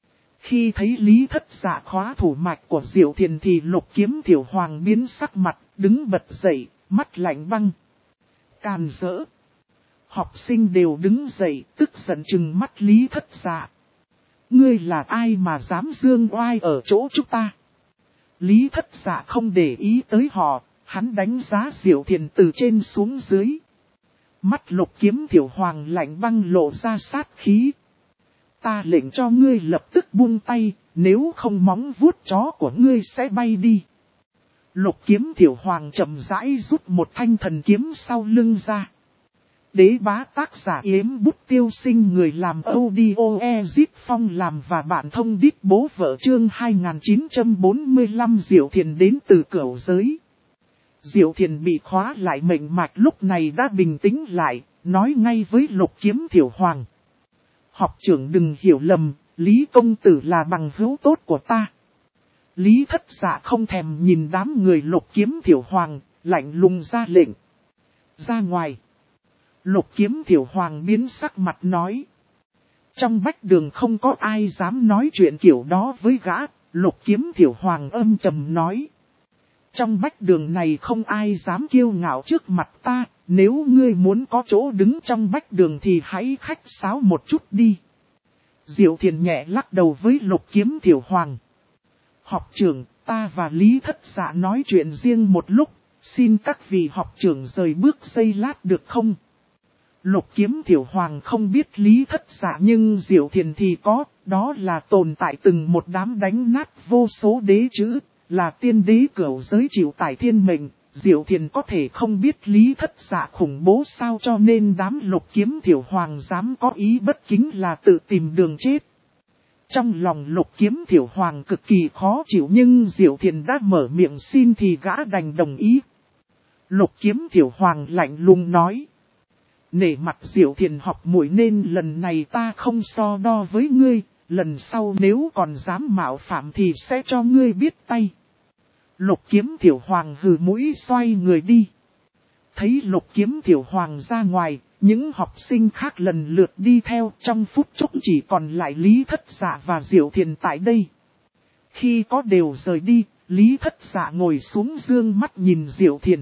Khi thấy Lý Thất Dạ khóa thủ mạch của Diệu Thiền thì Lục Kiếm Thiểu Hoàng biến sắc mặt, đứng bật dậy, mắt lạnh băng. Càn rỡ. Học sinh đều đứng dậy, tức giận trừng mắt Lý Thất Dạ. Ngươi là ai mà dám dương oai ở chỗ chúng ta? Lý Thất Dạ không để ý tới họ, hắn đánh giá Diệu Thiền từ trên xuống dưới. Mắt Lục Kiếm Thiểu Hoàng lạnh băng lộ ra sát khí. Ta lệnh cho ngươi lập tức buông tay, nếu không móng vuốt chó của ngươi sẽ bay đi. Lục Kiếm Thiểu Hoàng chậm rãi rút một thanh thần kiếm sau lưng ra. Đế bá tác giả Yếm Bút Tiêu Sinh, người làm audio Ezit Phong làm và bạn thông đít bố vợ chương 2945. Diệu Thiền đến từ cửu giới. Diệu Thiền bị khóa lại mệnh mạch lúc này đã bình tĩnh lại, nói ngay với Lục Kiếm Thiểu Hoàng. Học trưởng đừng hiểu lầm, Lý công tử là bằng hữu tốt của ta. Lý Thất Dạ không thèm nhìn đám người Lục Kiếm Thiểu Hoàng, lạnh lùng ra lệnh. Ra ngoài. Lục Kiếm Thiểu Hoàng biến sắc mặt nói. Trong Bách Đường không có ai dám nói chuyện kiểu đó với gã, Lục Kiếm Thiểu Hoàng âm trầm nói. Trong Bách Đường này không ai dám kiêu ngạo trước mặt ta, nếu ngươi muốn có chỗ đứng trong Bách Đường thì hãy khách sáo một chút đi. Diệu Thiền nhẹ lắc đầu với Lục Kiếm Thiểu Hoàng. Học trưởng, ta và Lý Thất Dạ nói chuyện riêng một lúc, xin các vị học trưởng rời bước giây lát được không? Lục Kiếm Thiểu Hoàng không biết Lý Thất Dạ nhưng Diệu Thiền thì có, đó là tồn tại từng một đám đánh nát vô số đế chữ, là tiên đế cửu giới chịu tải thiên mệnh. Diệu Thiền có thể không biết Lý Thất Dạ khủng bố sao, cho nên đám Lục Kiếm Thiểu Hoàng dám có ý bất kính là tự tìm đường chết. Trong lòng Lục Kiếm Thiểu Hoàng cực kỳ khó chịu nhưng Diệu Thiền đã mở miệng xin thì gã đành đồng ý. Lục Kiếm Thiểu Hoàng lạnh lùng nói. Nể mặt Diệu Thiền học muội nên lần này ta không so đo với ngươi, lần sau nếu còn dám mạo phạm thì sẽ cho ngươi biết tay. Lục Kiếm Thiểu Hoàng hừ mũi xoay người đi. Thấy Lục Kiếm Thiểu Hoàng ra ngoài, những học sinh khác lần lượt đi theo, trong phút chốc chỉ còn lại Lý Thất Dạ và Diệu Thiền tại đây. Khi có đều rời đi, Lý Thất Dạ ngồi xuống dương mắt nhìn Diệu Thiền.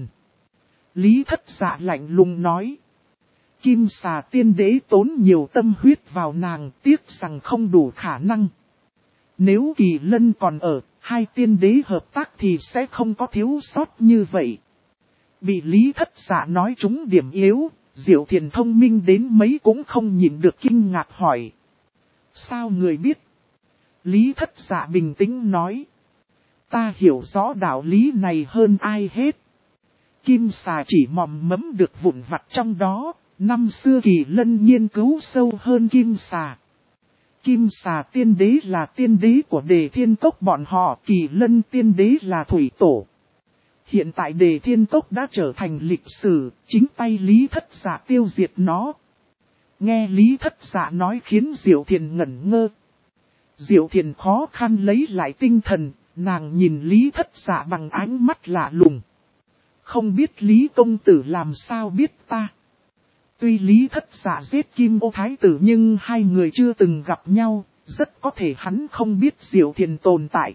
Lý Thất Dạ lạnh lùng nói. Kim Xà tiên đế tốn nhiều tâm huyết vào nàng, tiếc rằng không đủ khả năng. Nếu Kỳ Lân còn ở, hai tiên đế hợp tác thì sẽ không có thiếu sót như vậy. Bị Lý Thất Dạ nói trúng điểm yếu, Diệu Thiền thông minh đến mấy cũng không nhịn được kinh ngạc hỏi. Sao người biết? Lý Thất Dạ bình tĩnh nói. Ta hiểu rõ đạo lý này hơn ai hết. Kim Xà chỉ mòm mẫm được vụn vặt trong đó, năm xưa Kỳ Lân nghiên cứu sâu hơn Kim Xà. Kim Xà tiên đế là tiên đế của Đề Thiên Cốc bọn họ, Kỳ Lân tiên đế là thủy tổ. Hiện tại Đề Thiên Cốc đã trở thành lịch sử, chính tay Lý Thất Dạ tiêu diệt nó. Nghe Lý Thất Dạ nói khiến Diệu Thiền ngẩn ngơ. Diệu Thiền khó khăn lấy lại tinh thần, nàng nhìn Lý Thất Dạ bằng ánh mắt lạ lùng. Không biết Lý công tử làm sao biết ta. Tuy Lý Thất Dạ giết Kim Ô Thái tử nhưng hai người chưa từng gặp nhau, rất có thể hắn không biết Diệu Thiền tồn tại.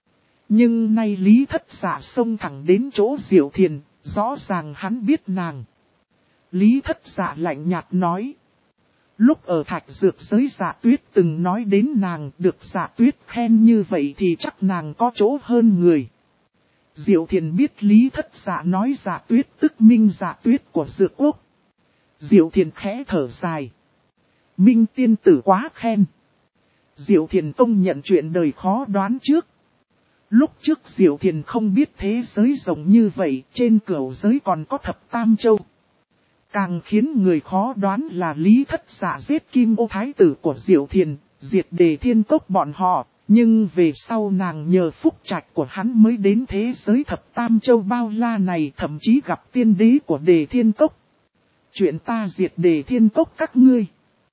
Nhưng nay Lý Thất Dạ xông thẳng đến chỗ Diệu Thiền, rõ ràng hắn biết nàng. Lý Thất Dạ lạnh nhạt nói. Lúc ở Thạch Dược giới Dạ Tuyết từng nói đến nàng, được Dạ Tuyết khen như vậy thì chắc nàng có chỗ hơn người. Diệu Thiền biết Lý Thất Dạ nói Dạ Tuyết tức Minh Dạ Tuyết của Dược Quốc. Diệu Thiền khẽ thở dài. Minh tiên tử quá khen. Diệu Thiền công nhận chuyện đời khó đoán trước. Lúc trước Diệu Thiền không biết thế giới rộng như vậy, trên cửu giới còn có thập tam châu. Càng khiến người khó đoán là Lý Thất Dạ giết Kim Ô Thái tử của Diệu Thiền, diệt Đề Thiên Cốc bọn họ. Nhưng về sau nàng nhờ phúc trạch của hắn mới đến thế giới thập tam châu bao la này, thậm chí gặp tiên đế của Đề Thiên Cốc. Chuyện ta diệt Đề Thiên Cốc các ngươi.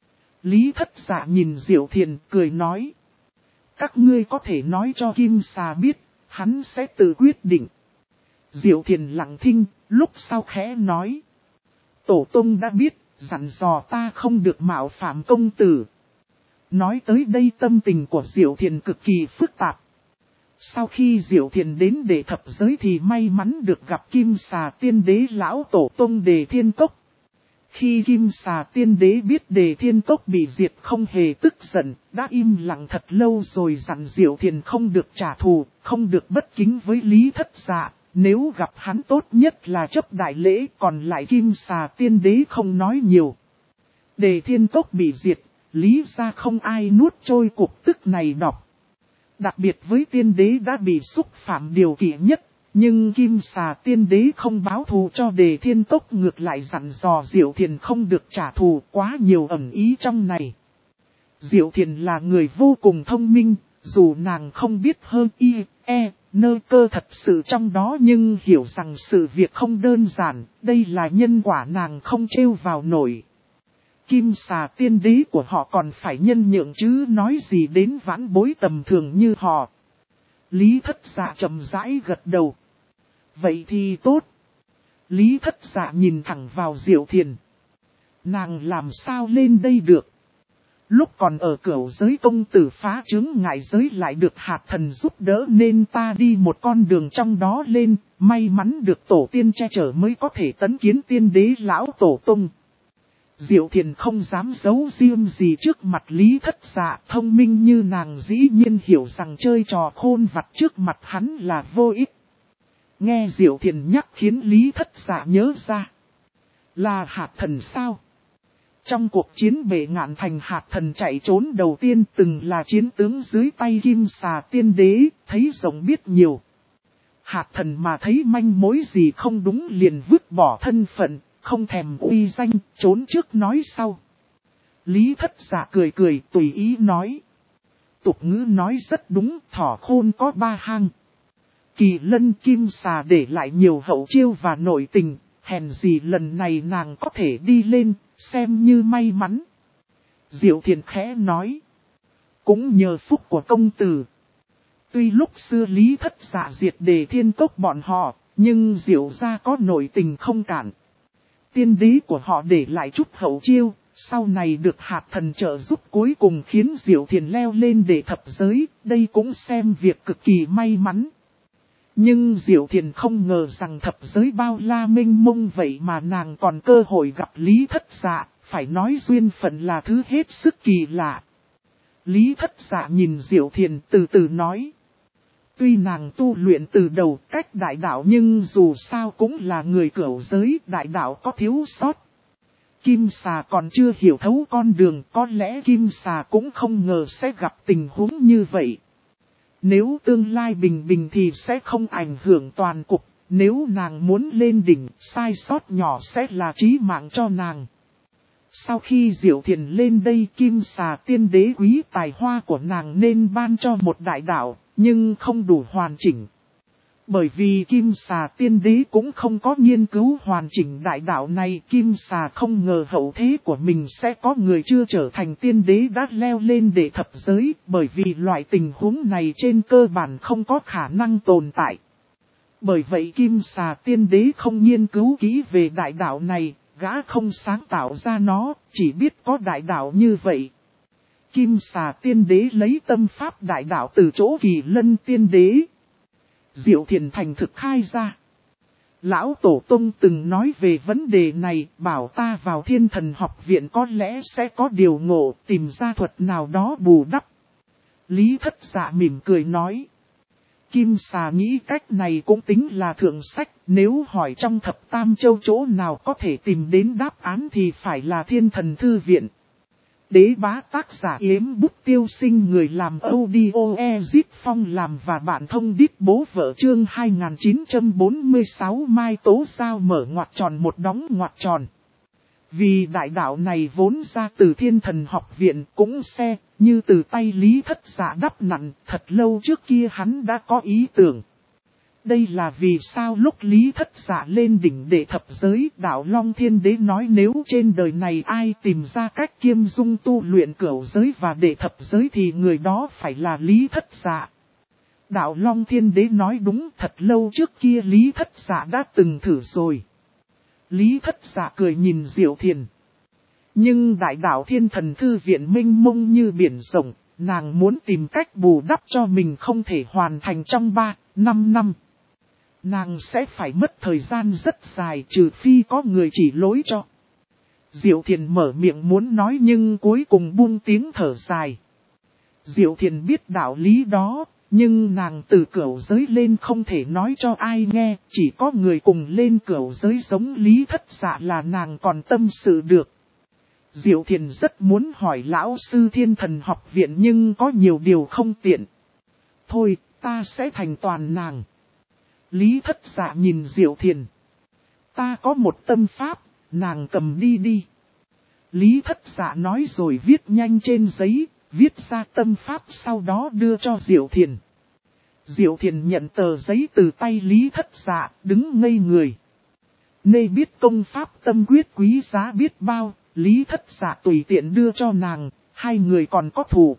Lý Thất Dạ nhìn Diệu Thiền cười nói. Các ngươi có thể nói cho Kim Xà biết, hắn sẽ tự quyết định. Diệu Thiền lặng thinh, lúc sau khẽ nói. Tổ tông đã biết, dặn dò ta không được mạo phạm công tử. Nói tới đây tâm tình của Diệu Thiền cực kỳ phức tạp. Sau khi Diệu Thiền đến Đề Thập Giới thì may mắn được gặp Kim Xà tiên đế lão tổ tông Đề Thiên Cốc. Khi Kim Xà tiên đế biết Đề Thiên Cốc bị diệt không hề tức giận, đã im lặng thật lâu rồi dặn Diệu Thiền không được trả thù, không được bất kính với Lý Thất Dạ. Nếu gặp hắn tốt nhất là chấp đại lễ, còn lại Kim Xà tiên đế không nói nhiều. Đề Thiên Cốc bị diệt, Lý ra không ai nuốt trôi cuộc tức này đọc. Đặc biệt với tiên đế đã bị xúc phạm điều kỵ nhất, nhưng Kim Xà tiên đế không báo thù cho Đề Thiên Cốc, ngược lại dặn dò Diệu Thiền không được trả thù, quá nhiều ẩn ý trong này. Diệu Thiền là người vô cùng thông minh, dù nàng không biết hơn nơ cơ thật sự trong đó nhưng hiểu rằng sự việc không đơn giản, đây là nhân quả nàng không trêu vào nổi. Kim Xà tiên đế của họ còn phải nhân nhượng chứ nói gì đến vãn bối tầm thường như họ. Lý Thất Dạ chậm rãi gật đầu. Vậy thì tốt. Lý Thất Dạ nhìn thẳng vào Diệu Thiền. Nàng làm sao lên đây được? Lúc còn ở cửu giới công tử phá chướng ngại giới lại được hạt thần giúp đỡ nên ta đi một con đường trong đó lên, may mắn được tổ tiên che chở mới có thể tấn kiến tiên đế lão tổ tông. Diệu Thiền không dám giấu riêng gì trước mặt Lý Thất Dạ, thông minh như nàng dĩ nhiên hiểu rằng chơi trò khôn vặt trước mặt hắn là vô ích. Nghe Diệu Thiền nhắc khiến Lý Thất Dạ nhớ ra. Là hạt thần sao? Trong cuộc chiến bệ ngạn thành, hạt thần chạy trốn đầu tiên từng là chiến tướng dưới tay Kim Xà Tiên Đế, thấy rộng biết nhiều. Hạt thần mà thấy manh mối gì không đúng liền vứt bỏ thân phận, không thèm uy danh, trốn trước nói sau. Lý Thất Dạ cười cười tùy ý nói. Tục ngữ nói rất đúng, thỏ khôn có ba hang. Kỳ Lân Kim Xà để lại nhiều hậu chiêu và nội tình, hèn gì lần này nàng có thể đi lên, xem như may mắn. Diệu Thiền khẽ nói. Cũng nhờ phúc của công tử. Tuy lúc xưa Lý Thất Dạ diệt Đề Thiên Cốc bọn họ, nhưng Diệu gia có nội tình không cản. Tiên đế của họ để lại chút hậu chiêu, sau này được hạt thần trợ giúp cuối cùng khiến Diệu Thiền leo lên để thập giới, đây cũng xem việc cực kỳ may mắn. Nhưng Diệu Thiền không ngờ rằng thập giới bao la mênh mông vậy mà nàng còn cơ hội gặp Lý Thất Dạ, phải nói duyên phận là thứ hết sức kỳ lạ. Lý Thất Dạ nhìn Diệu Thiền từ từ nói. Tuy nàng tu luyện từ đầu cách đại đạo nhưng dù sao cũng là người cửu giới, đại đạo có thiếu sót. Kim Xà còn chưa hiểu thấu con đường, có lẽ Kim Xà cũng không ngờ sẽ gặp tình huống như vậy. Nếu tương lai bình bình thì sẽ không ảnh hưởng toàn cục, nếu nàng muốn lên đỉnh, sai sót nhỏ sẽ là chí mạng cho nàng. Sau khi Diệu Thiền lên đây, Kim Xà Tiên Đế quý tài hoa của nàng nên ban cho một đại đạo, nhưng không đủ hoàn chỉnh. Bởi vì Kim Xà Tiên Đế cũng không có nghiên cứu hoàn chỉnh đại đạo này, Kim Xà không ngờ hậu thế của mình sẽ có người chưa trở thành tiên đế đã leo lên để thập giới, bởi vì loại tình huống này trên cơ bản không có khả năng tồn tại. Bởi vậy Kim Xà Tiên Đế không nghiên cứu kỹ về đại đạo này, gã không sáng tạo ra nó, chỉ biết có đại đạo như vậy. Kim Xà Tiên Đế lấy tâm pháp đại đạo từ chỗ Kỳ Lân Tiên Đế. Diệu Thiền thành thực khai ra. Lão Tổ Tông từng nói về vấn đề này, bảo ta vào Thiên Thần Học Viện có lẽ sẽ có điều ngộ, tìm ra thuật nào đó bù đắp. Lý Thất Dạ mỉm cười nói. Kim Xà nghĩ cách này cũng tính là thượng sách, nếu hỏi trong thập tam châu chỗ nào có thể tìm đến đáp án thì phải là Thiên Thần Thư Viện. Đế Bá tác giả Yếm Bút Tiêu Sinh, người làm audio Ezip Phong làm và bạn thông đít bố vợ chương 2946 Mai Tố Giao mở ngoặc tròn một đóng ngoặc tròn. Vì đại đạo này vốn ra từ Thiên Thần Học Viện cũng xe, như từ tay Lý Thất Dạ đắp nặn, thật lâu trước kia hắn đã có ý tưởng. Đây là vì sao lúc Lý Thất Dạ lên đỉnh để thập giới, đạo Long Thiên Đế nói nếu trên đời này ai tìm ra cách kiêm dung tu luyện cửu giới và để thập giới thì người đó phải là Lý Thất Dạ. Đạo Long Thiên Đế nói đúng, thật lâu trước kia Lý Thất Dạ đã từng thử rồi. Lý Thất Dạ cười nhìn Diệu Thiền. Nhưng đại đạo Thiên Thần Thư Viện mênh mông như biển rộng, nàng muốn tìm cách bù đắp cho mình không thể hoàn thành trong 3-5 năm. Nàng sẽ phải mất thời gian rất dài trừ phi có người chỉ lối cho. Diệu Thiền mở miệng muốn nói nhưng cuối cùng buông tiếng thở dài. Diệu Thiền biết đạo lý đó, nhưng nàng từ cửu giới lên không thể nói cho ai nghe, chỉ có người cùng lên cửu giới giống Lý Thất Dạ là nàng còn tâm sự được. Diệu Thiền rất muốn hỏi lão sư Thiên Thần Học Viện nhưng có nhiều điều không tiện. Thôi, ta sẽ thành toàn nàng. Lý Thất Dạ nhìn Diệu Thiền. Ta có một tâm pháp, nàng cầm đi đi. Lý Thất Dạ nói rồi viết nhanh trên giấy, viết ra tâm pháp sau đó đưa cho Diệu Thiền. Diệu Thiền nhận tờ giấy từ tay Lý Thất Dạ, đứng ngây người. Nê biết công pháp tâm quyết quý giá biết bao, Lý Thất Dạ tùy tiện đưa cho nàng, hai người còn có thù.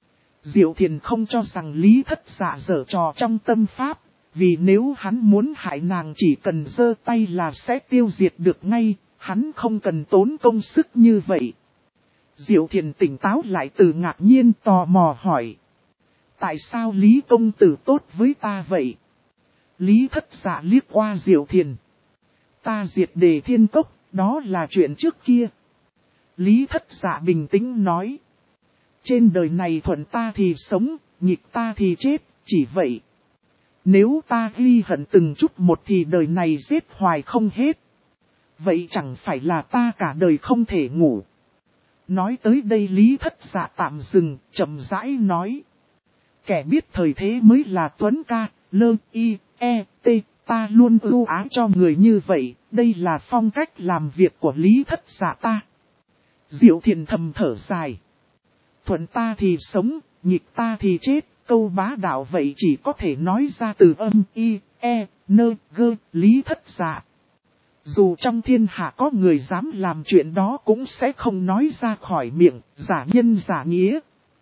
Diệu Thiền không cho rằng Lý Thất Dạ giở trò trong tâm pháp. Vì nếu hắn muốn hại nàng chỉ cần giơ tay là sẽ tiêu diệt được ngay, hắn không cần tốn công sức như vậy. Diệu Thiền tỉnh táo lại từ ngạc nhiên tò mò hỏi. Tại sao Lý công tử tốt với ta vậy? Lý Thất Dạ liếc qua Diệu Thiền. Ta diệt Đề Thiên Cốc, đó là chuyện trước kia. Lý Thất Dạ bình tĩnh nói. Trên đời này thuận ta thì sống, nghịch ta thì chết, chỉ vậy. Nếu ta ghi hận từng chút một thì đời này giết hoài không hết. Vậy chẳng phải là ta cả đời không thể ngủ. Nói tới đây Lý Thất Dạ tạm dừng, chậm rãi nói. Kẻ biết thời thế mới là Tuấn ca, lơ, y, e, t, ta luôn ưu ái cho người như vậy, đây là phong cách làm việc của Lý Thất Dạ ta. Diệu Thiền thầm thở dài. Thuận ta thì sống, nghịch ta thì chết, câu bá đạo vậy chỉ có thể nói ra từ âm y, e, nơ, gơ, Lý Thất Dạ. Dù trong thiên hạ có người dám làm chuyện đó cũng sẽ không nói ra khỏi miệng, giả nhân giả nghĩa.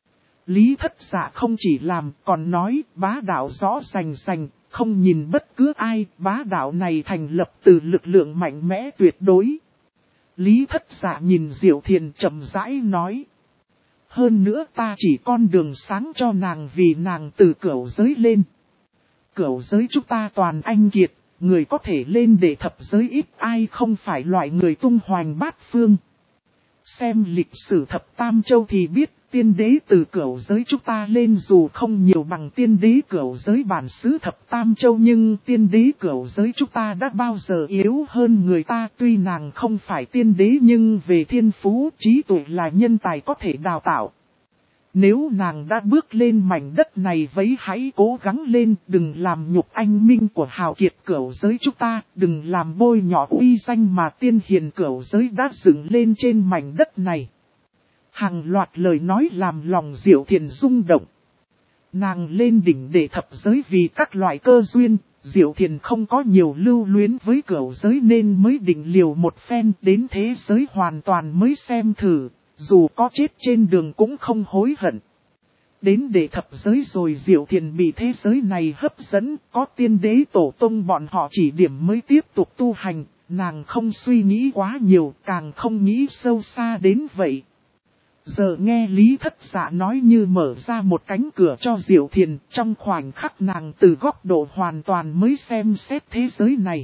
Lý Thất Dạ không chỉ làm còn nói bá đạo rõ rành rành, không nhìn bất cứ ai, bá đạo này thành lập từ lực lượng mạnh mẽ tuyệt đối. Lý Thất Dạ nhìn Diệu Thiền chậm rãi nói. Hơn nữa ta chỉ con đường sáng cho nàng vì nàng từ cửu giới lên. Cửu giới chúng ta toàn anh kiệt, người có thể lên để thập giới ít ai không phải loại người tung hoành bát phương. Xem lịch sử thập tam châu thì biết tiên đế từ cửu giới chúng ta lên dù không nhiều bằng tiên đế cửu giới bản xứ thập tam châu nhưng tiên đế cửu giới chúng ta đã bao giờ yếu hơn người ta. Tuy nàng không phải tiên đế nhưng về thiên phú trí tuệ là nhân tài có thể đào tạo. Nếu nàng đã bước lên mảnh đất này vậy hãy cố gắng lên, đừng làm nhục anh minh của hào kiệt cửu giới chúng ta, đừng làm bôi nhọ uy danh mà tiên hiền cửu giới đã dựng lên trên mảnh đất này. Hàng loạt lời nói làm lòng Diệu Thiền rung động. Nàng lên đỉnh để thập giới vì các loại cơ duyên, Diệu Thiền không có nhiều lưu luyến với cửu giới nên mới định liều một phen đến thế giới hoàn toàn mới xem thử, dù có chết trên đường cũng không hối hận. Đến để thập giới rồi Diệu Thiền bị thế giới này hấp dẫn, có tiên đế tổ tông bọn họ chỉ điểm mới tiếp tục tu hành, nàng không suy nghĩ quá nhiều, càng không nghĩ sâu xa đến vậy. Giờ nghe Lý Thất Dạ nói như mở ra một cánh cửa cho Diệu Thiền, trong khoảnh khắc nàng từ góc độ hoàn toàn mới xem xét thế giới này.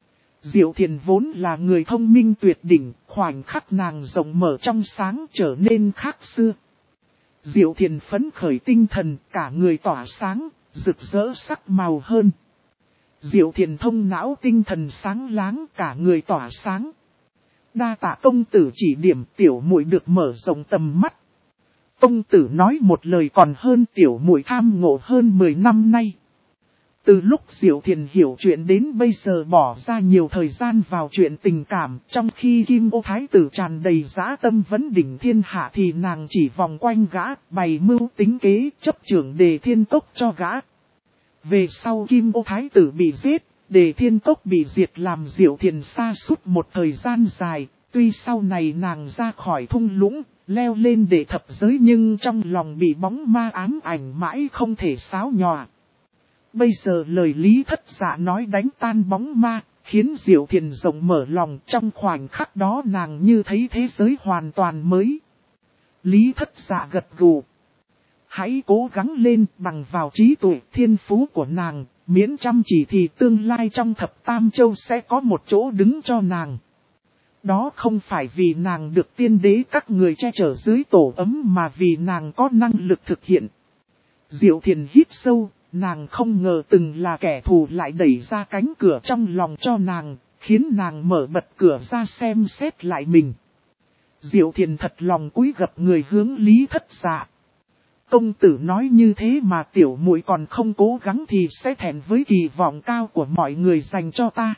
Diệu Thiền vốn là người thông minh tuyệt đỉnh, khoảnh khắc nàng rộng mở trong sáng trở nên khác xưa. Diệu Thiền phấn khởi tinh thần, cả người tỏa sáng, rực rỡ sắc màu hơn. Diệu Thiền thông não tinh thần sáng láng, cả người tỏa sáng. Đa tạ công tử chỉ điểm, tiểu muội được mở rộng tầm mắt. Công tử nói một lời còn hơn tiểu muội tham ngộ hơn 10 năm nay. Từ lúc Diệu Thiền hiểu chuyện đến bây giờ bỏ ra nhiều thời gian vào chuyện tình cảm, trong khi Kim Ô Thái tử tràn đầy dã tâm vấn đỉnh thiên hạ thì nàng chỉ vòng quanh gã, bày mưu tính kế, chấp trưởng Đề Thiên Cốc cho gã. Về sau Kim Ô Thái tử bị giết, Đề Thiên Cốc bị diệt làm Diệu Thiền sa sút một thời gian dài, tuy sau này nàng ra khỏi thung lũng, leo lên để thập giới nhưng trong lòng bị bóng ma ám ảnh mãi không thể xáo nhòa. Bây giờ lời Lý Thất Dạ nói đánh tan bóng ma, khiến Diệu Thiền rộng mở lòng, trong khoảnh khắc đó nàng như thấy thế giới hoàn toàn mới. Lý Thất Dạ gật gù. Hãy cố gắng lên, bằng vào trí tuệ thiên phú của nàng, miễn chăm chỉ thì tương lai trong thập tam châu sẽ có một chỗ đứng cho nàng. Đó không phải vì nàng được tiên đế các người che chở dưới tổ ấm mà vì nàng có năng lực thực hiện. Diệu Thiền hít sâu, nàng không ngờ từng là kẻ thù lại đẩy ra cánh cửa trong lòng cho nàng, khiến nàng mở bật cửa ra xem xét lại mình. Diệu Thiền thật lòng cúi gập người hướng Lý Thất Dạ. Công tử nói như thế mà tiểu muội còn không cố gắng thì sẽ thẹn với kỳ vọng cao của mọi người dành cho ta.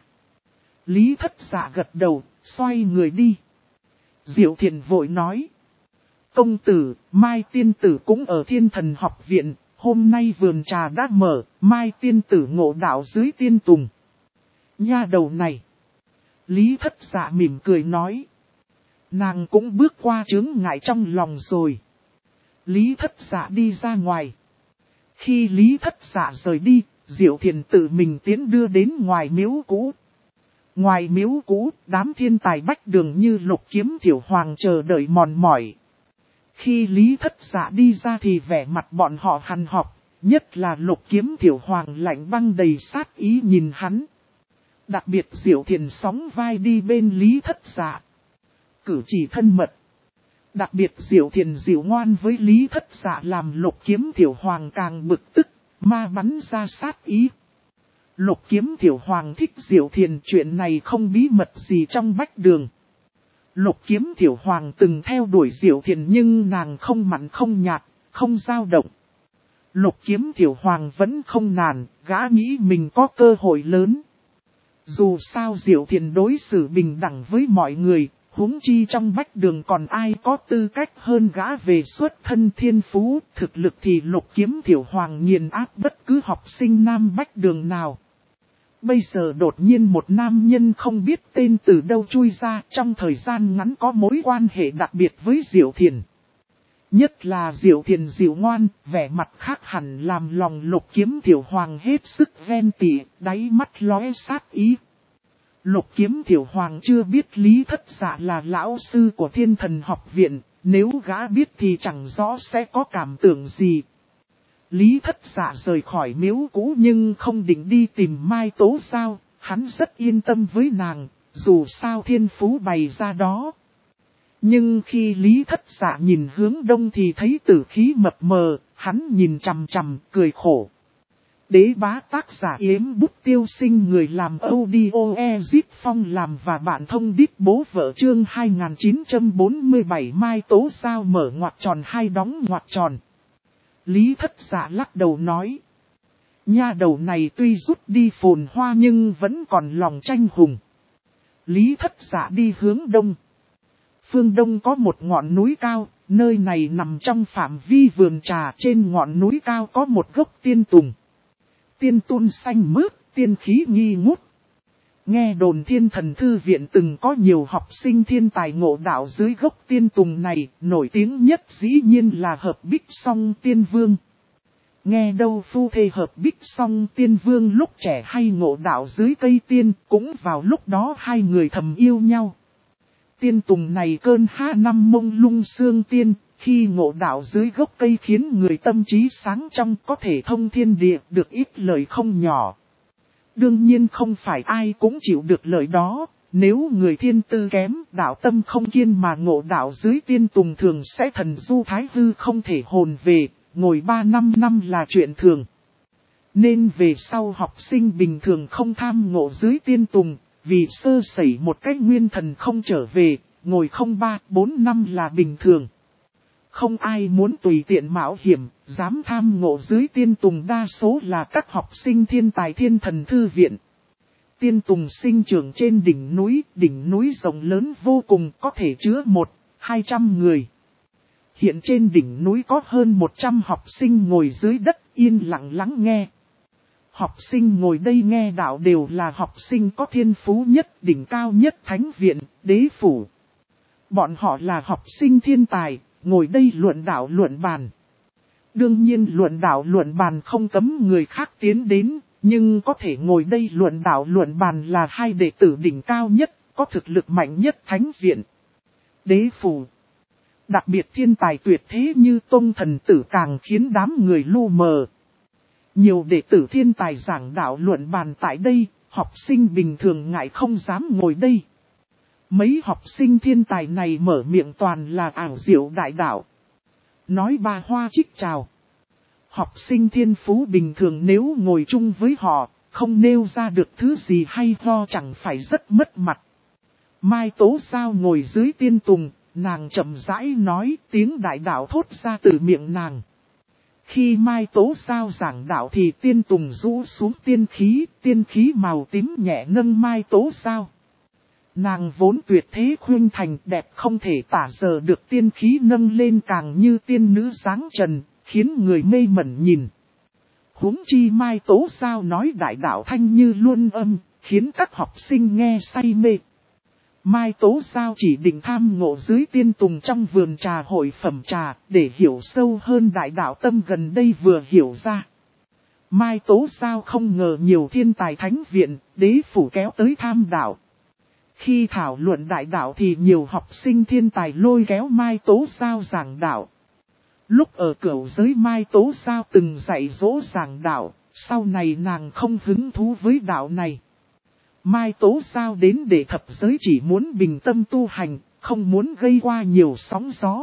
Lý Thất Dạ gật đầu, xoay người đi. Diệu Thiền vội nói. Công tử, Mai tiên tử cũng ở Thiên Thần học viện, hôm nay vườn trà đã mở, Mai tiên tử ngộ đạo dưới tiên tùng. Nha đầu này. Lý Thất Dạ mỉm cười nói. Nàng cũng bước qua chướng ngại trong lòng rồi. Lý Thất Dạ đi ra ngoài. Khi Lý Thất Dạ rời đi, Diệu Thiền tự mình tiến đưa đến ngoài miếu cũ. Ngoài miếu cũ, đám thiên tài bách đường như Lục Kiếm Thiểu Hoàng chờ đợi mòn mỏi. Khi Lý Thất Dạ đi ra thì vẻ mặt bọn họ hằn học, nhất là Lục Kiếm Thiểu Hoàng lạnh băng đầy sát ý nhìn hắn. Đặc biệt Diệu Thiền sóng vai đi bên Lý Thất Dạ. Cử chỉ thân mật. Đặc biệt Diệu Thiền dịu ngoan với Lý Thất Dạ làm Lục Kiếm Thiểu Hoàng càng bực tức, ma bắn ra sát ý. Lục Kiếm Thiểu Hoàng thích Diệu Thiền, chuyện này không bí mật gì trong Bách Đường. Lục Kiếm Thiểu Hoàng từng theo đuổi Diệu Thiền nhưng nàng không mặn không nhạt, không dao động. Lục Kiếm Thiểu Hoàng vẫn không nản, gã nghĩ mình có cơ hội lớn. Dù sao Diệu Thiền đối xử bình đẳng với mọi người, huống chi trong Bách Đường còn ai có tư cách hơn gã về xuất thân thiên phú, thực lực thì Lục Kiếm Thiểu Hoàng nghiền áp bất cứ học sinh nam Bách Đường nào. Bây giờ đột nhiên một nam nhân không biết tên từ đâu chui ra, trong thời gian ngắn có mối quan hệ đặc biệt với Diệu Thiền. Nhất là Diệu Thiền dịu ngoan, vẻ mặt khác hẳn làm lòng Lục Kiếm Thiểu Hoàng hết sức ghen tị, đáy mắt lóe sát ý. Lục Kiếm Thiểu Hoàng chưa biết Lý Thất Dạ là lão sư của Thiên Thần Học Viện, nếu gã biết thì chẳng rõ sẽ có cảm tưởng gì. Lý Thất Dạ rời khỏi miếu cũ nhưng không định đi tìm Mai Tố Giao, hắn rất yên tâm với nàng, dù sao thiên phú bày ra đó. Nhưng khi Lý Thất Dạ nhìn hướng đông thì thấy tử khí mập mờ, hắn nhìn chằm chằm, cười khổ. Đế bá tác giả Yếm Bút Tiêu Sinh, người làm audio Ezip Phong làm và bạn thông đít bố vợ chương 2947 Mai Tố Giao mở ngoặc tròn hai đóng ngoặc tròn. Lý Thất Dạ lắc đầu nói. Nha đầu này tuy rút đi phồn hoa nhưng vẫn còn lòng tranh hùng. Lý Thất Dạ đi hướng đông. Phương đông có một ngọn núi cao, nơi này nằm trong phạm vi vườn trà, trên ngọn núi cao có một gốc tiên tùng. Tiên tun xanh mướt, tiên khí nghi ngút. Nghe đồn Thiên Thần Thư Viện từng có nhiều học sinh thiên tài ngộ đạo dưới gốc tiên tùng này, nổi tiếng nhất dĩ nhiên là Hợp Bích Song Tiên Vương. Nghe đâu phu thê Hợp Bích Song Tiên Vương lúc trẻ hay ngộ đạo dưới cây tiên, cũng vào lúc đó hai người thầm yêu nhau. Tiên tùng này cơn ha năm mông lung xương tiên, khi ngộ đạo dưới gốc cây khiến người tâm trí sáng trong, có thể thông thiên địa, được ít lời không nhỏ. Đương nhiên không phải ai cũng chịu được lời đó, nếu người thiên tư kém, đạo tâm không kiên mà ngộ đạo dưới tiên tùng thường sẽ thần du thái hư không thể hồn về, ngồi 3-5 năm là chuyện thường. Nên về sau học sinh bình thường không tham ngộ dưới tiên tùng, vì sơ sẩy một cách nguyên thần không trở về, ngồi không 3-4 năm là bình thường. Không ai muốn tùy tiện mạo hiểm, dám tham ngộ dưới tiên tùng, đa số là các học sinh thiên tài Thiên Thần Thư Viện. Tiên tùng sinh trưởng trên đỉnh núi rộng lớn vô cùng, có thể chứa 100-200 người. Hiện trên đỉnh núi có hơn 100 học sinh ngồi dưới đất yên lặng lắng nghe. Học sinh ngồi đây nghe đạo đều là học sinh có thiên phú nhất, đỉnh cao nhất Thánh Viện, Đế Phủ. Bọn họ là học sinh thiên tài, ngồi đây luận đạo luận bàn. Đương nhiên luận đạo luận bàn không cấm người khác tiến đến, nhưng có thể ngồi đây luận đạo luận bàn là hai đệ tử đỉnh cao nhất, có thực lực mạnh nhất Thánh Viện, Đế Phủ. Đặc biệt thiên tài tuyệt thế như Tông Thần Tử càng khiến đám người lu mờ. Nhiều đệ tử thiên tài giảng đạo luận bàn tại đây, học sinh bình thường ngại không dám ngồi đây. Mấy học sinh thiên tài này mở miệng toàn là ảo diệu đại đạo. Nói ba hoa trích trào. Học sinh thiên phú bình thường nếu ngồi chung với họ, không nêu ra được thứ gì hay ho chẳng phải rất mất mặt. Mai Tố Giao ngồi dưới tiên tùng, nàng chậm rãi nói, tiếng đại đạo thốt ra từ miệng nàng. Khi Mai Tố Giao giảng đạo thì tiên tùng rũ xuống tiên khí màu tím nhẹ nâng Mai Tố Giao. Nàng vốn tuyệt thế khuynh thành, đẹp không thể tả, giờ được tiên khí nâng lên càng như tiên nữ dáng trần, khiến người mê mẩn nhìn. Huống chi Mai Tố Giao nói đại đạo thanh như luân âm, khiến các học sinh nghe say mê. Mai Tố Giao chỉ định tham ngộ dưới tiên tùng trong vườn trà hội phẩm trà, để hiểu sâu hơn đại đạo tâm gần đây vừa hiểu ra. Mai Tố Giao không ngờ nhiều thiên tài Thánh Viện, Đế Phủ kéo tới tham đạo. Khi thảo luận đại đạo thì nhiều học sinh thiên tài lôi kéo Mai Tố Giao giảng đạo. Lúc ở cửu giới Mai Tố Giao từng dạy dỗ giảng đạo, sau này nàng không hứng thú với đạo này. Mai Tố Giao đến để thập giới chỉ muốn bình tâm tu hành, không muốn gây qua nhiều sóng gió.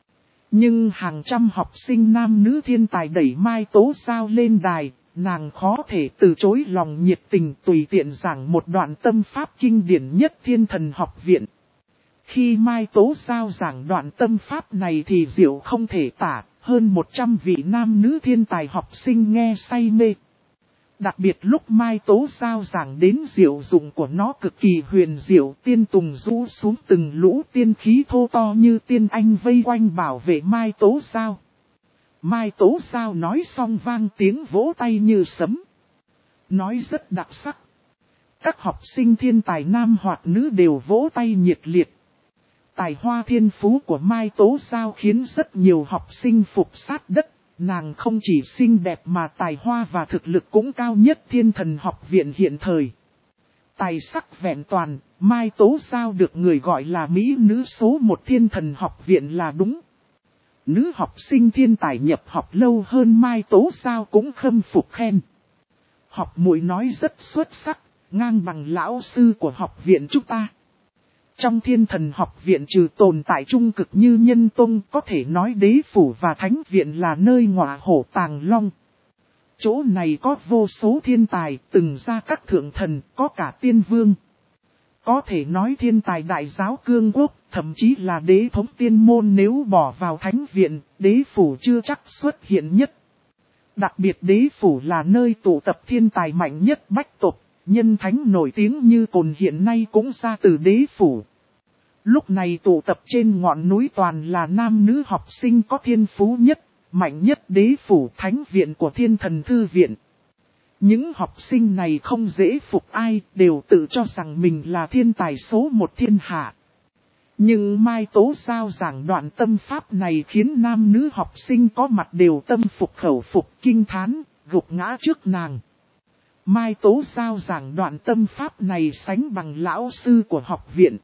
Nhưng hàng trăm học sinh nam nữ thiên tài đẩy Mai Tố Giao lên đài, nàng khó thể từ chối lòng nhiệt tình tùy tiện giảng một đoạn tâm pháp kinh điển nhất Thiên Thần Học Viện. Khi Mai Tố Giao giảng đoạn tâm pháp này thì diệu không thể tả, hơn 100 vị nam nữ thiên tài học sinh nghe say mê. Đặc biệt lúc Mai Tố Giao giảng đến diệu dụng của nó cực kỳ huyền diệu, tiên tùng rũ xuống từng lũ tiên khí thô to như tiên anh vây quanh bảo vệ Mai Tố Giao. Mai Tố Giao nói xong vang tiếng vỗ tay như sấm. Nói rất đặc sắc. Các học sinh thiên tài nam hoặc nữ đều vỗ tay nhiệt liệt. Tài hoa thiên phú của Mai Tố Giao khiến rất nhiều học sinh phục sát đất. Nàng không chỉ xinh đẹp mà tài hoa và thực lực cũng cao nhất Thiên Thần Học Viện hiện thời. Tài sắc vẹn toàn, Mai Tố Giao được người gọi là mỹ nữ số 1 Thiên Thần Học Viện là đúng. Nữ học sinh thiên tài nhập học lâu hơn Mai Tố Giao cũng khâm phục khen. Học muội nói rất xuất sắc, ngang bằng lão sư của học viện chúng ta. Trong Thiên Thần Học Viện trừ tồn tại trung cực như Nhân Tông, có thể nói Đế Phủ và Thánh Viện là nơi ngọa hổ tàng long. Chỗ này có vô số thiên tài, từng ra các thượng thần, có cả tiên vương. Có thể nói thiên tài đại giáo cương quốc, thậm chí là đế thống tiên môn nếu bỏ vào Thánh Viện, Đế Phủ chưa chắc xuất hiện nhất. Đặc biệt Đế Phủ là nơi tụ tập thiên tài mạnh nhất bách tộc. Nhân thánh nổi tiếng như Cồn hiện nay cũng ra từ Đế Phủ. Lúc này tụ tập trên ngọn núi toàn là nam nữ học sinh có thiên phú nhất, mạnh nhất Đế Phủ Thánh Viện của Thiên Thần Thư Viện. Những học sinh này không dễ phục ai, đều tự cho rằng mình là thiên tài số 1 thiên hạ. Nhưng Mai Tố Giao giảng đoạn tâm pháp này khiến nam nữ học sinh có mặt đều tâm phục khẩu phục kinh thán, gục ngã trước nàng. Mai Tố Giao giảng đoạn tâm pháp này sánh bằng lão sư của học viện.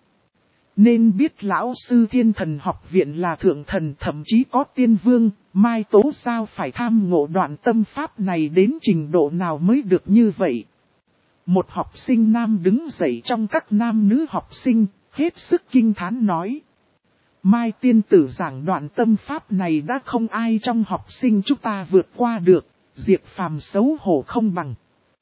Nên biết lão sư Thiên Thần Học Viện là thượng thần thậm chí có tiên vương, Mai Tố Giao phải tham ngộ đoạn tâm pháp này đến trình độ nào mới được như vậy. Một học sinh nam đứng dậy trong các nam nữ học sinh, hết sức kinh thán nói. Mai tiên tử giảng đoạn tâm pháp này đã không ai trong học sinh chúng ta vượt qua được, Diệp Phàm xấu hổ không bằng.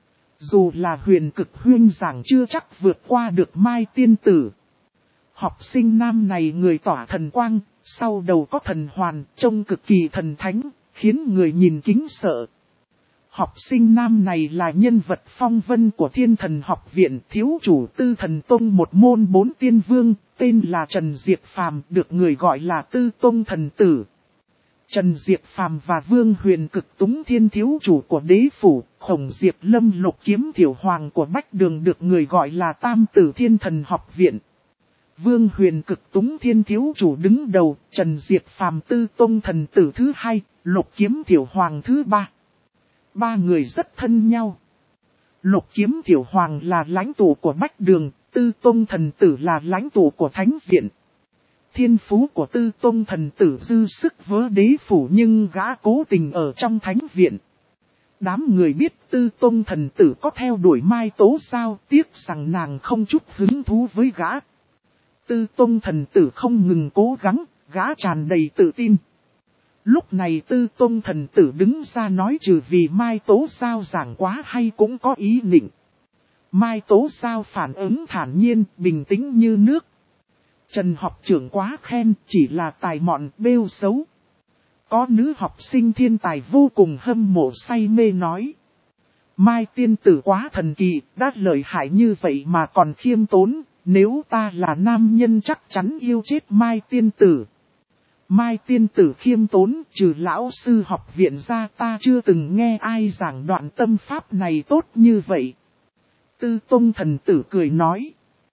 Dù là Huyền Cực Huyên giảng chưa chắc vượt qua được Mai tiên tử. Học sinh nam này người tỏa thần quang, sau đầu có thần hoàn, trông cực kỳ thần thánh, khiến người nhìn kính sợ. Học sinh nam này là nhân vật phong vân của Thiên Thần Học Viện, thiếu chủ Tư Thần Tông một môn 4 tiên vương, tên là Trần Diệp Phàm, được người gọi là Tư Tông Thần Tử. Trần Diệp Phàm và Vương Huyền Cực Túng Thiên thiếu chủ của Đế Phủ, Khổng Diệp Lâm Lục Kiếm Tiểu Hoàng của Bách Đường được người gọi là Tam Tử Thiên Thần Học Viện. Vương Huyền Cực Túng Thiên thiếu chủ đứng đầu, Trần Diệp Phàm Tư Tông Thần Tử thứ 2, Lục Kiếm Tiểu Hoàng thứ 3. Ba người rất thân nhau. Lục Kiếm Tiểu Hoàng là lãnh tụ của Bách Đường, Tư Tông Thần Tử là lãnh tụ của Thánh Viện. Thiên phú của Tư Tông Thần Tử dư sức với Đế Phủ nhưng gã cố tình ở trong Thánh Viện. Đám người biết Tư Tông Thần Tử có theo đuổi Mai Tố Giao, tiếc rằng nàng không chút hứng thú với gã. Tư Tông Thần Tử không ngừng cố gắng, gã tràn đầy tự tin. Lúc này Tư Tông Thần Tử đứng ra nói trừ vì Mai Tố Giao giảng quá hay cũng có ý nịnh. Mai Tố Giao phản ứng thản nhiên, bình tĩnh như nước. Trần học trưởng quá khen, chỉ là tài mọn bêu xấu. Có nữ học sinh thiên tài vô cùng hâm mộ say mê nói. Mai tiên tử quá thần kỳ, đã lợi hại như vậy mà còn khiêm tốn, nếu ta là nam nhân chắc chắn yêu chết Mai tiên tử. Mai tiên tử khiêm tốn, trừ lão sư học viện ra ta chưa từng nghe ai giảng đoạn tâm pháp này tốt như vậy. Tư Tông Thần Tử cười nói.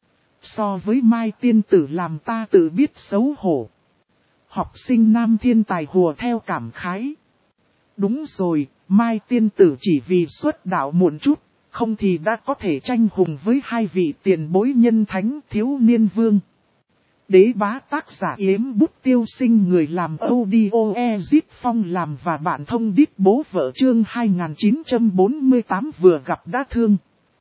So với Mai tiên tử làm ta tự biết xấu hổ. Học sinh nam thiên tài hùa theo cảm khái. Đúng rồi, Mai tiên tử chỉ vì xuất đạo muộn chút, không thì đã có thể tranh hùng với hai vị tiền bối nhân thánh thiếu niên vương. Đế bá tác giả Yếm Bút Tiêu Sinh, người làm audio Ezip Phong làm và bạn thông đít bố vợ chương 2948 vừa gặp đã thương.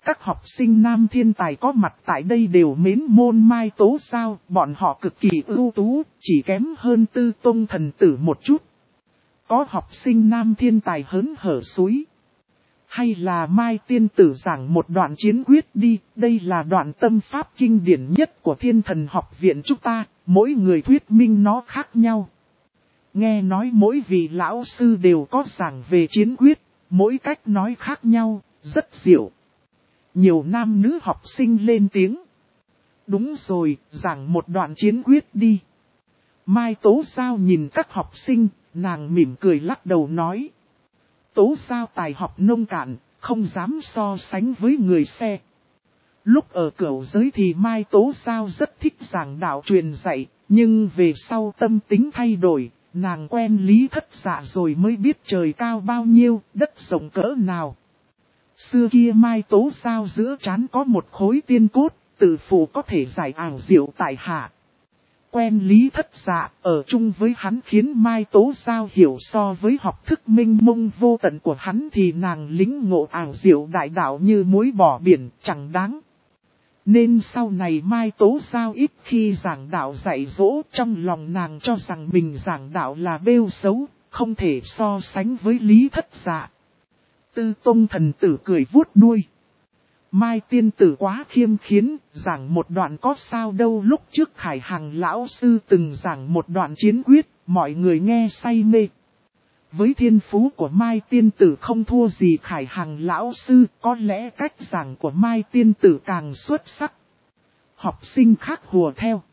Các học sinh nam thiên tài có mặt tại đây đều mến môn Mai Tố Giao, bọn họ cực kỳ ưu tú, chỉ kém hơn Tư Tông thần tử một chút. Có học sinh nam thiên tài hớn hở suối. Hay là Mai tiên tử giảng một đoạn chiến quyết đi, đây là đoạn tâm pháp kinh điển nhất của Thiên Thần học viện chúng ta, mỗi người thuyết minh nó khác nhau. Nghe nói mỗi vị lão sư đều có giảng về chiến quyết, mỗi cách nói khác nhau, rất diệu. Nhiều nam nữ học sinh lên tiếng. Đúng rồi, giảng một đoạn chiến quyết đi. Mai Tố Giao nhìn các học sinh, nàng mỉm cười lắc đầu nói. Tố Giao tài học nông cạn, không dám so sánh với người xe. Lúc ở cửu giới thì Mai Tố Giao rất thích giảng đạo truyền dạy, nhưng về sau tâm tính thay đổi, nàng quen Lý Thất Dạ rồi mới biết trời cao bao nhiêu, đất rộng cỡ nào. Xưa kia Mai Tố Giao giữa trán có một khối tiên cốt, tự phụ có thể giải ảo diệu tại hạ. Quen Lý Thất Dạ, ở chung với hắn khiến Mai Tố Giao hiểu so với học thức minh mông vô tận của hắn thì nàng lĩnh ngộ ảo diệu đại đạo như muối bỏ biển, chẳng đáng. Nên sau này Mai Tố Giao ít khi giảng đạo dạy dỗ, trong lòng nàng cho rằng mình giảng đạo là bêu xấu, không thể so sánh với Lý Thất Dạ. Tư Tông thần tử cười vuốt đuôi. Mai tiên tử quá khiêm khiến, giảng một đoạn có sao đâu. Lúc trước Khải Hằng lão sư từng giảng một đoạn chiến quyết, mọi người nghe say mê. Với thiên phú của Mai tiên tử không thua gì Khải Hằng lão sư, có lẽ cách giảng của Mai tiên tử càng xuất sắc. Học sinh khác hùa theo.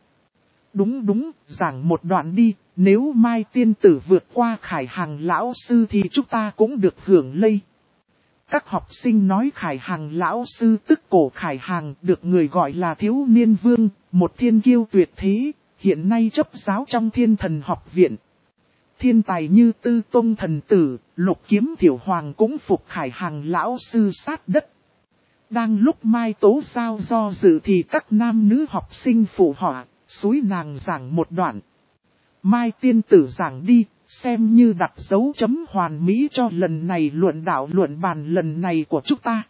Đúng, giảng một đoạn đi, nếu Mai tiên tử vượt qua Khải Hằng lão sư thì chúng ta cũng được hưởng lây. Các học sinh nói Khải Hằng lão sư tức Cổ Khải Hằng, được người gọi là thiếu niên vương, một thiên kiêu tuyệt thế, hiện nay chấp giáo trong Thiên Thần học viện. Thiên tài như Tư Tông thần tử, Lục Kiếm Thiểu Hoàng cũng phục Khải Hằng lão sư sát đất. Đang lúc Mai Tố Giao do dự thì các nam nữ học sinh phụ họa, xúi nàng giảng một đoạn. Mai tiên tử giảng đi, xem như đặt dấu chấm hoàn mỹ cho lần này luận đạo luận bàn lần này của chúng ta.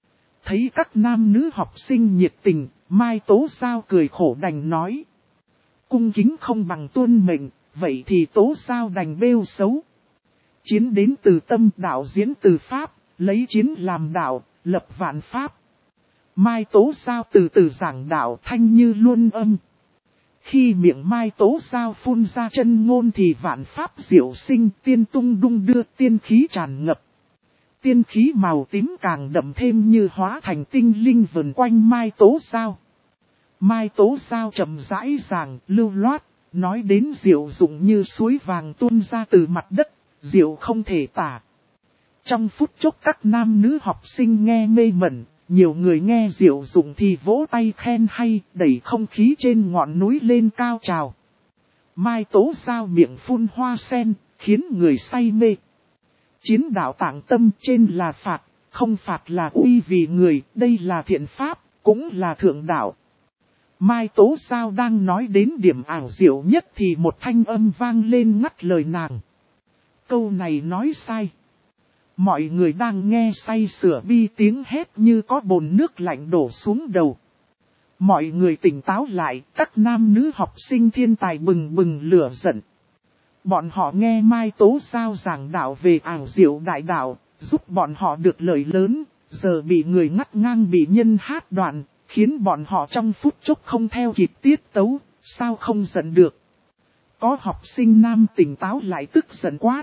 Thấy các nam nữ học sinh nhiệt tình, Mai Tố Giao cười khổ đành nói. Cung kính không bằng tuân mệnh, vậy thì Tố Giao đành bêu xấu. Chiến đến từ tâm, đạo diễn từ pháp, lấy chiến làm đạo, lập vạn pháp. Mai Tố Giao từ từ giảng đạo thanh như luân âm. Khi miệng Mai Tố Giao phun ra chân ngôn thì vạn pháp diệu sinh, tiên tung đung đưa, tiên khí tràn ngập. Tiên khí màu tím càng đậm thêm như hóa thành tinh linh vần quanh Mai Tố Giao. Mai Tố Giao chậm rãi giảng, lưu loát, nói đến diệu dụng như suối vàng tuôn ra từ mặt đất, diệu không thể tả. Trong phút chốc các nam nữ học sinh nghe mê mẩn. Nhiều người nghe diệu dụng thì vỗ tay khen hay, đẩy không khí trên ngọn núi lên cao trào. Mai Tố Giao miệng phun hoa sen, khiến người say mê. Chiến đạo tạng tâm, trên là phạt, không phạt là uy vì người, đây là thiện pháp, cũng là thượng đạo. Mai Tố Giao đang nói đến điểm ảo diệu nhất thì một thanh âm vang lên ngắt lời nàng. Câu này nói sai. Mọi người đang nghe say sưa bi tiếng hét như có bồn nước lạnh đổ xuống đầu. Mọi người tỉnh táo lại, các nam nữ học sinh thiên tài bừng bừng lửa giận. Bọn họ nghe Mai Tố Giao giảng đạo về ảo diệu đại đạo, giúp bọn họ được lợi lớn, giờ bị người ngắt ngang bị nhân hát đoạn, khiến bọn họ trong phút chốc không theo kịp tiết tấu, sao không giận được. Có học sinh nam tỉnh táo lại tức giận quát.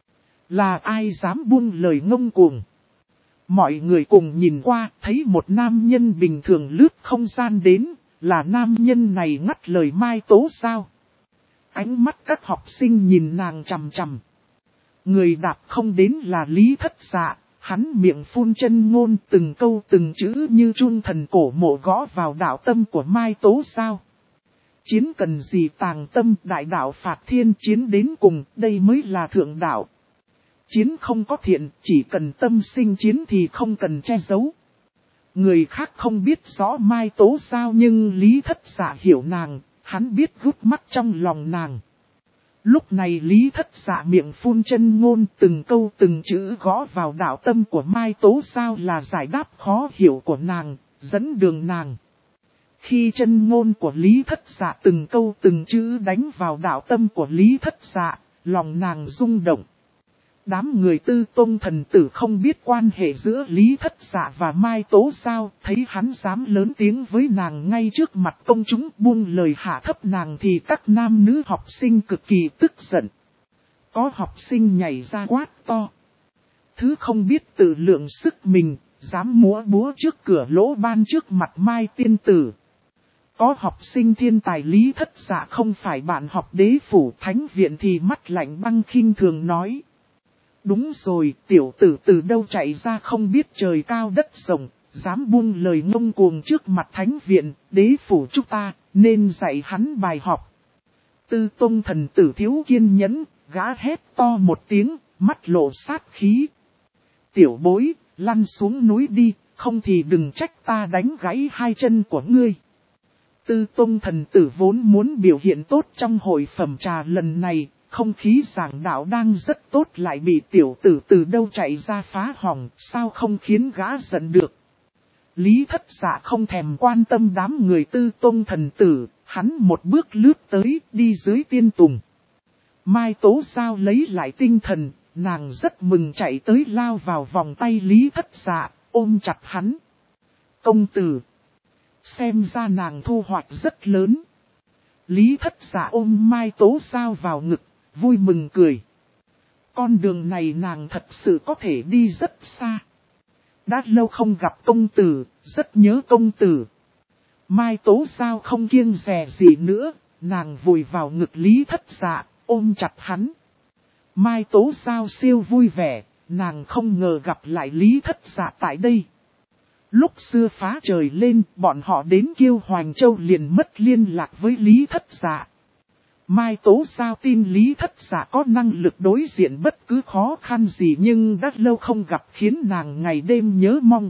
Là ai dám buông lời ngông cuồng. Mọi người cùng nhìn qua, thấy một nam nhân bình thường lướt không gian đến, là nam nhân này ngắt lời Mai Tố Giao. Ánh mắt các học sinh nhìn nàng chằm chằm. Người đạp không đến là Lý Thất Dạ, hắn miệng phun chân ngôn từng câu từng chữ như chuông thần cổ mộ gõ vào đạo tâm của Mai Tố Giao. Chiến cần gì tàng tâm, đại đạo phạt thiên, chiến đến cùng, đây mới là thượng đạo. Chiến không có thiện, chỉ cần tâm sinh chiến thì không cần che giấu. Người khác không biết rõ Mai Tố Giao nhưng Lý Thất Dạ hiểu nàng, hắn biết gút mắt trong lòng nàng. Lúc này Lý Thất Dạ miệng phun chân ngôn, từng câu từng chữ gõ vào đạo tâm của Mai Tố Sao là giải đáp khó hiểu của nàng, dẫn đường nàng. Khi chân ngôn của Lý Thất Dạ từng câu từng chữ đánh vào đạo tâm của Lý Thất Dạ, lòng nàng rung động. Đám người Tư Tông thần tử không biết quan hệ giữa Lý Thất Dạ và Mai Tố Sao, thấy hắn dám lớn tiếng với nàng ngay trước mặt công chúng buông lời hạ thấp nàng thì các nam nữ học sinh cực kỳ tức giận. Có học sinh nhảy ra quát to. Thứ không biết tự lượng sức mình, dám múa búa trước cửa lỗ ban trước mặt Mai tiên tử. Có học sinh thiên tài Lý Thất Dạ không phải bạn học đế phủ thánh viện thì mắt lạnh băng khinh thường nói. Đúng rồi, tiểu tử từ đâu chạy ra không biết trời cao đất rộng, dám buông lời ngông cuồng trước mặt thánh viện, đế phủ chúng ta, nên dạy hắn bài học. Tư Tông thần tử thiếu kiên nhẫn, gã hét to một tiếng, mắt lộ sát khí. Tiểu bối, lăn xuống núi đi, không thì đừng trách ta đánh gãy hai chân của ngươi. Tư Tông thần tử vốn muốn biểu hiện tốt trong hội phẩm trà lần này, không khí giảng đạo đang rất tốt lại bị tiểu tử từ đâu chạy ra phá hỏng, sao không khiến gã giận được. Lý Thất Dạ không thèm quan tâm đám người Tư Tông thần tử, hắn một bước lướt tới, đi dưới tiên tùng. Mai Tố Sao lấy lại tinh thần, nàng rất mừng chạy tới lao vào vòng tay Lý Thất Dạ, ôm chặt hắn. Công tử! Xem ra nàng thu hoạch rất lớn. Lý Thất Dạ ôm Mai Tố Sao vào ngực, vui mừng cười. Con đường này nàng thật sự có thể đi rất xa. Đã lâu không gặp công tử, rất nhớ công tử. Mai Tố Sao không kiêng dè gì nữa, nàng vùi vào ngực Lý Thất Dạ, ôm chặt hắn. Mai Tố Sao siêu vui vẻ, nàng không ngờ gặp lại Lý Thất Dạ tại đây. Lúc xưa phá trời lên, bọn họ đến Kiêu Hoành Châu liền mất liên lạc với Lý Thất Dạ. Mai Tố Sao tin Lý Thất Dạ có năng lực đối diện bất cứ khó khăn gì nhưng đã lâu không gặp khiến nàng ngày đêm nhớ mong.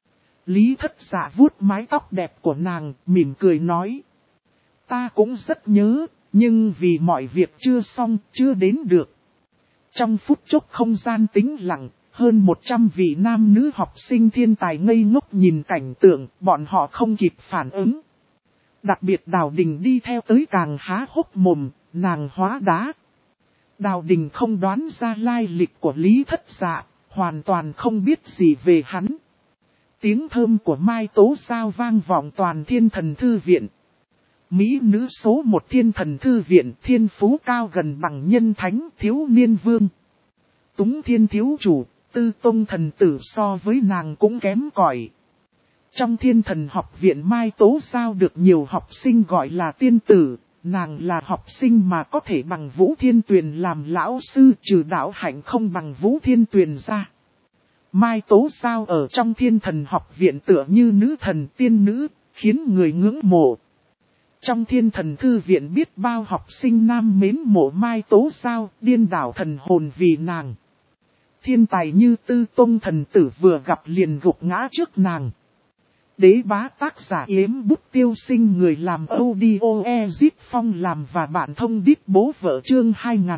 Lý Thất Dạ vuốt mái tóc đẹp của nàng, mỉm cười nói. Ta cũng rất nhớ, nhưng vì mọi việc chưa xong, chưa đến được. Trong phút chốc không gian tĩnh lặng, hơn 100 vị nam nữ học sinh thiên tài ngây ngốc nhìn cảnh tượng, bọn họ không kịp phản ứng. Đặc biệt Đào Đình đi theo tới càng há hốc mồm, nàng hóa đá. Đào Đình không đoán ra lai lịch của Lý Thất Dạ, hoàn toàn không biết gì về hắn. Tiếng thơm của Mai Tố Sao vang vọng toàn Thiên Thần Thư Viện. Mỹ nữ số 1 Thiên Thần Thư Viện, thiên phú cao gần bằng nhân thánh thiếu niên vương. Túng Thiên thiếu chủ, Tư Tông thần tử so với nàng cũng kém cỏi. Trong Thiên Thần học viện Mai Tố Sao được nhiều học sinh gọi là tiên tử, nàng là học sinh mà có thể bằng Vũ Thiên Tuyền làm lão sư, trừ Đạo Hạnh không bằng Vũ Thiên Tuyền ra. Mai Tố Sao ở trong Thiên Thần học viện tựa như nữ thần tiên nữ, khiến người ngưỡng mộ. Trong Thiên Thần thư viện biết bao học sinh nam mến mộ Mai Tố Sao, điên đảo thần hồn vì nàng. Thiên tài như Tư Tông thần tử vừa gặp liền gục ngã trước nàng. Đế bá tác giả Yếm Bút Tiêu Sinh, người làm audio Ezip Phong làm và bạn thông đít bố vợ chương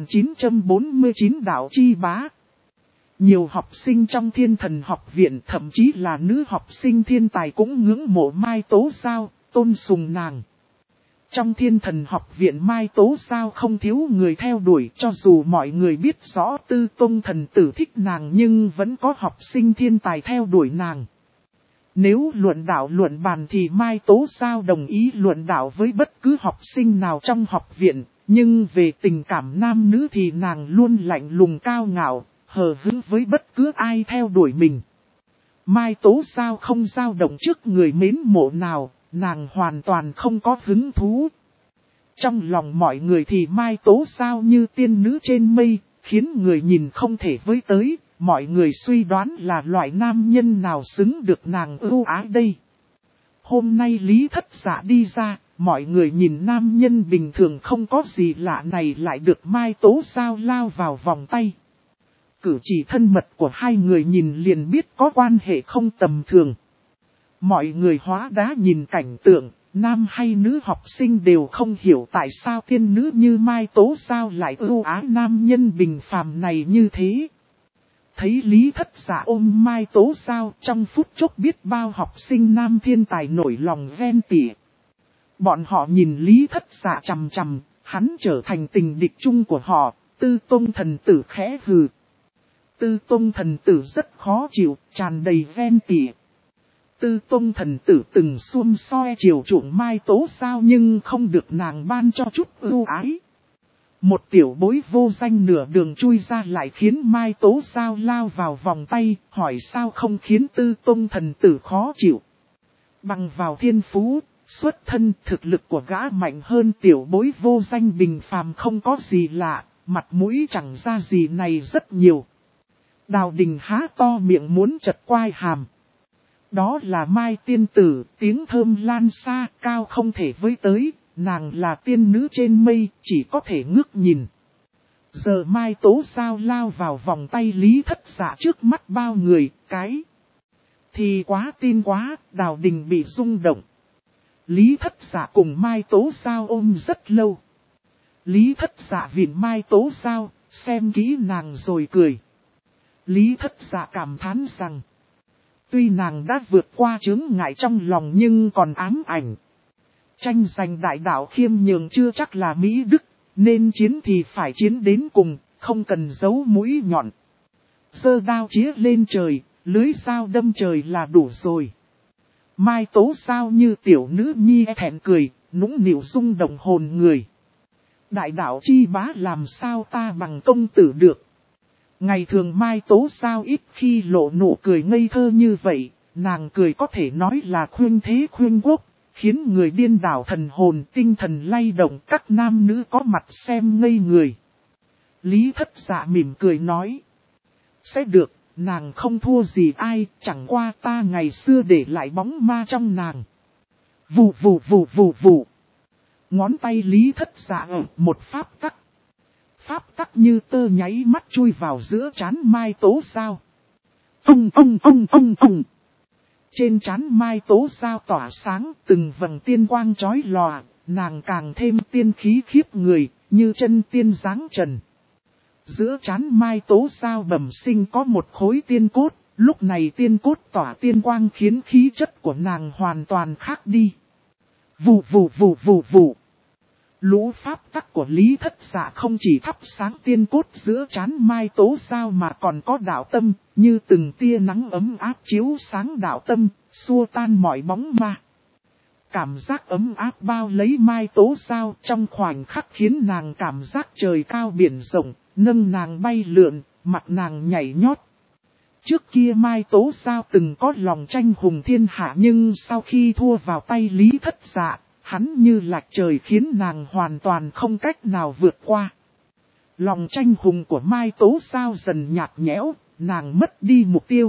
2949 đạo chi bá. Nhiều học sinh trong Thiên Thần học viện, thậm chí là nữ học sinh thiên tài cũng ngưỡng mộ Mai Tố Sao, tôn sùng nàng. Trong Thiên Thần học viện Mai Tố Sao không thiếu người theo đuổi, cho dù mọi người biết rõ Tư Tông thần tử thích nàng nhưng vẫn có học sinh thiên tài theo đuổi nàng. Nếu luận đạo luận bàn thì Mai Tố Sao đồng ý luận đạo với bất cứ học sinh nào trong học viện, nhưng về tình cảm nam nữ thì nàng luôn lạnh lùng cao ngạo, hờ hững với bất cứ ai theo đuổi mình. Mai Tố Sao không dao động trước người mến mộ nào, nàng hoàn toàn không có hứng thú. Trong lòng mọi người thì Mai Tố Sao như tiên nữ trên mây, khiến người nhìn không thể với tới. Mọi người suy đoán là loại nam nhân nào xứng được nàng ưu ái đây. Hôm nay Lý Thất Dạ đi ra, mọi người nhìn nam nhân bình thường không có gì lạ này lại được Mai Tố Sao lao vào vòng tay. Cử chỉ thân mật của hai người nhìn liền biết có quan hệ không tầm thường. Mọi người hóa đá nhìn cảnh tượng, nam hay nữ học sinh đều không hiểu tại sao tiên nữ như Mai Tố Giao lại ưu ái nam nhân bình phàm này như thế. Thấy Lý Thất Dạ ôm Mai Tố Giao, trong phút chốc biết bao học sinh nam thiên tài nổi lòng ghen tị. Bọn họ nhìn Lý Thất Dạ chằm chằm, hắn trở thành tình địch chung của họ. Tư Tông thần tử khẽ hừ. Tư Tông thần tử rất khó chịu, tràn đầy ghen tị. Tư Tông thần tử từng xuông soi chiều chuộng Mai Tố Giao nhưng không được nàng ban cho chút ưu ái. Một tiểu bối vô danh nửa đường chui ra lại khiến Mai Tố Giao lao vào vòng tay, hỏi sao không khiến Tư Tông thần tử khó chịu. Bằng vào thiên phú, xuất thân thực lực của gã mạnh hơn tiểu bối vô danh bình phàm không có gì lạ, mặt mũi chẳng ra gì này rất nhiều. Đào Đình há to miệng muốn chật quai hàm. Đó là Mai tiên tử, tiếng thơm lan xa, cao không thể với tới, nàng là tiên nữ trên mây, chỉ có thể ngước nhìn. Giờ Mai Tố Giao lao vào vòng tay Lý Thất Dạ trước mắt bao người, cái thì quá tin quá, Đào Đình bị rung động. Lý Thất Dạ cùng Mai Tố Giao ôm rất lâu. Lý Thất Dạ vịn Mai Tố Giao, xem kỹ nàng rồi cười. Lý Thất Dạ cảm thán rằng, tuy nàng đã vượt qua chướng ngại trong lòng nhưng còn ám ảnh. Tranh giành đại đạo khiêm nhường chưa chắc là Mỹ Đức, nên chiến thì phải chiến đến cùng, không cần giấu mũi nhọn. Giơ đao chĩa lên trời, lưới dao đâm trời là đủ rồi. Mai Tố Giao như tiểu nữ nhi thẹn cười, nũng nịu rung động hồn người. Đại đạo chi bá làm sao ta bằng công tử được. Ngày thường Mai Tố Giao ít khi lộ nụ cười ngây thơ như vậy, nàng cười có thể nói là khuyên thế khuyên quốc, khiến người điên đảo thần hồn tinh thần lay động, các nam nữ có mặt xem ngây người. Lý Thất Dạ mỉm cười nói, sẽ được, nàng không thua gì ai, chẳng qua ta ngày xưa để lại bóng ma trong nàng. Vù vù vù vù vù. Ngón tay Lý Thất Dạ ở một pháp tắc. Pháp tắc như tơ nháy mắt chui vào giữa trán Mai Tố Giao. Ông. Trên trán Mai Tố Giao tỏa sáng, từng vầng tiên quang chói lòa, nàng càng thêm tiên khí khiếp người, như chân tiên dáng trần. Giữa trán Mai Tố Giao bẩm sinh có một khối tiên cốt, lúc này tiên cốt tỏa tiên quang khiến khí chất của nàng hoàn toàn khác đi. Vù vù vù vù vù. Lũ pháp tắc của Lý Thất Dạ không chỉ thắp sáng tiên cốt giữa trán Mai Tố Giao mà còn có đạo tâm, như từng tia nắng ấm áp chiếu sáng đạo tâm, xua tan mọi bóng ma. Cảm giác ấm áp bao lấy Mai Tố Giao trong khoảnh khắc khiến nàng cảm giác trời cao biển rộng, nâng nàng bay lượn, mặt nàng nhảy nhót. Trước kia Mai Tố Giao từng có lòng tranh hùng thiên hạ nhưng sau khi thua vào tay Lý Thất Dạ, hắn như lạc trời khiến nàng hoàn toàn không cách nào vượt qua. Lòng tranh hùng của Mai Tố Giao dần nhạt nhẽo, nàng mất đi mục tiêu.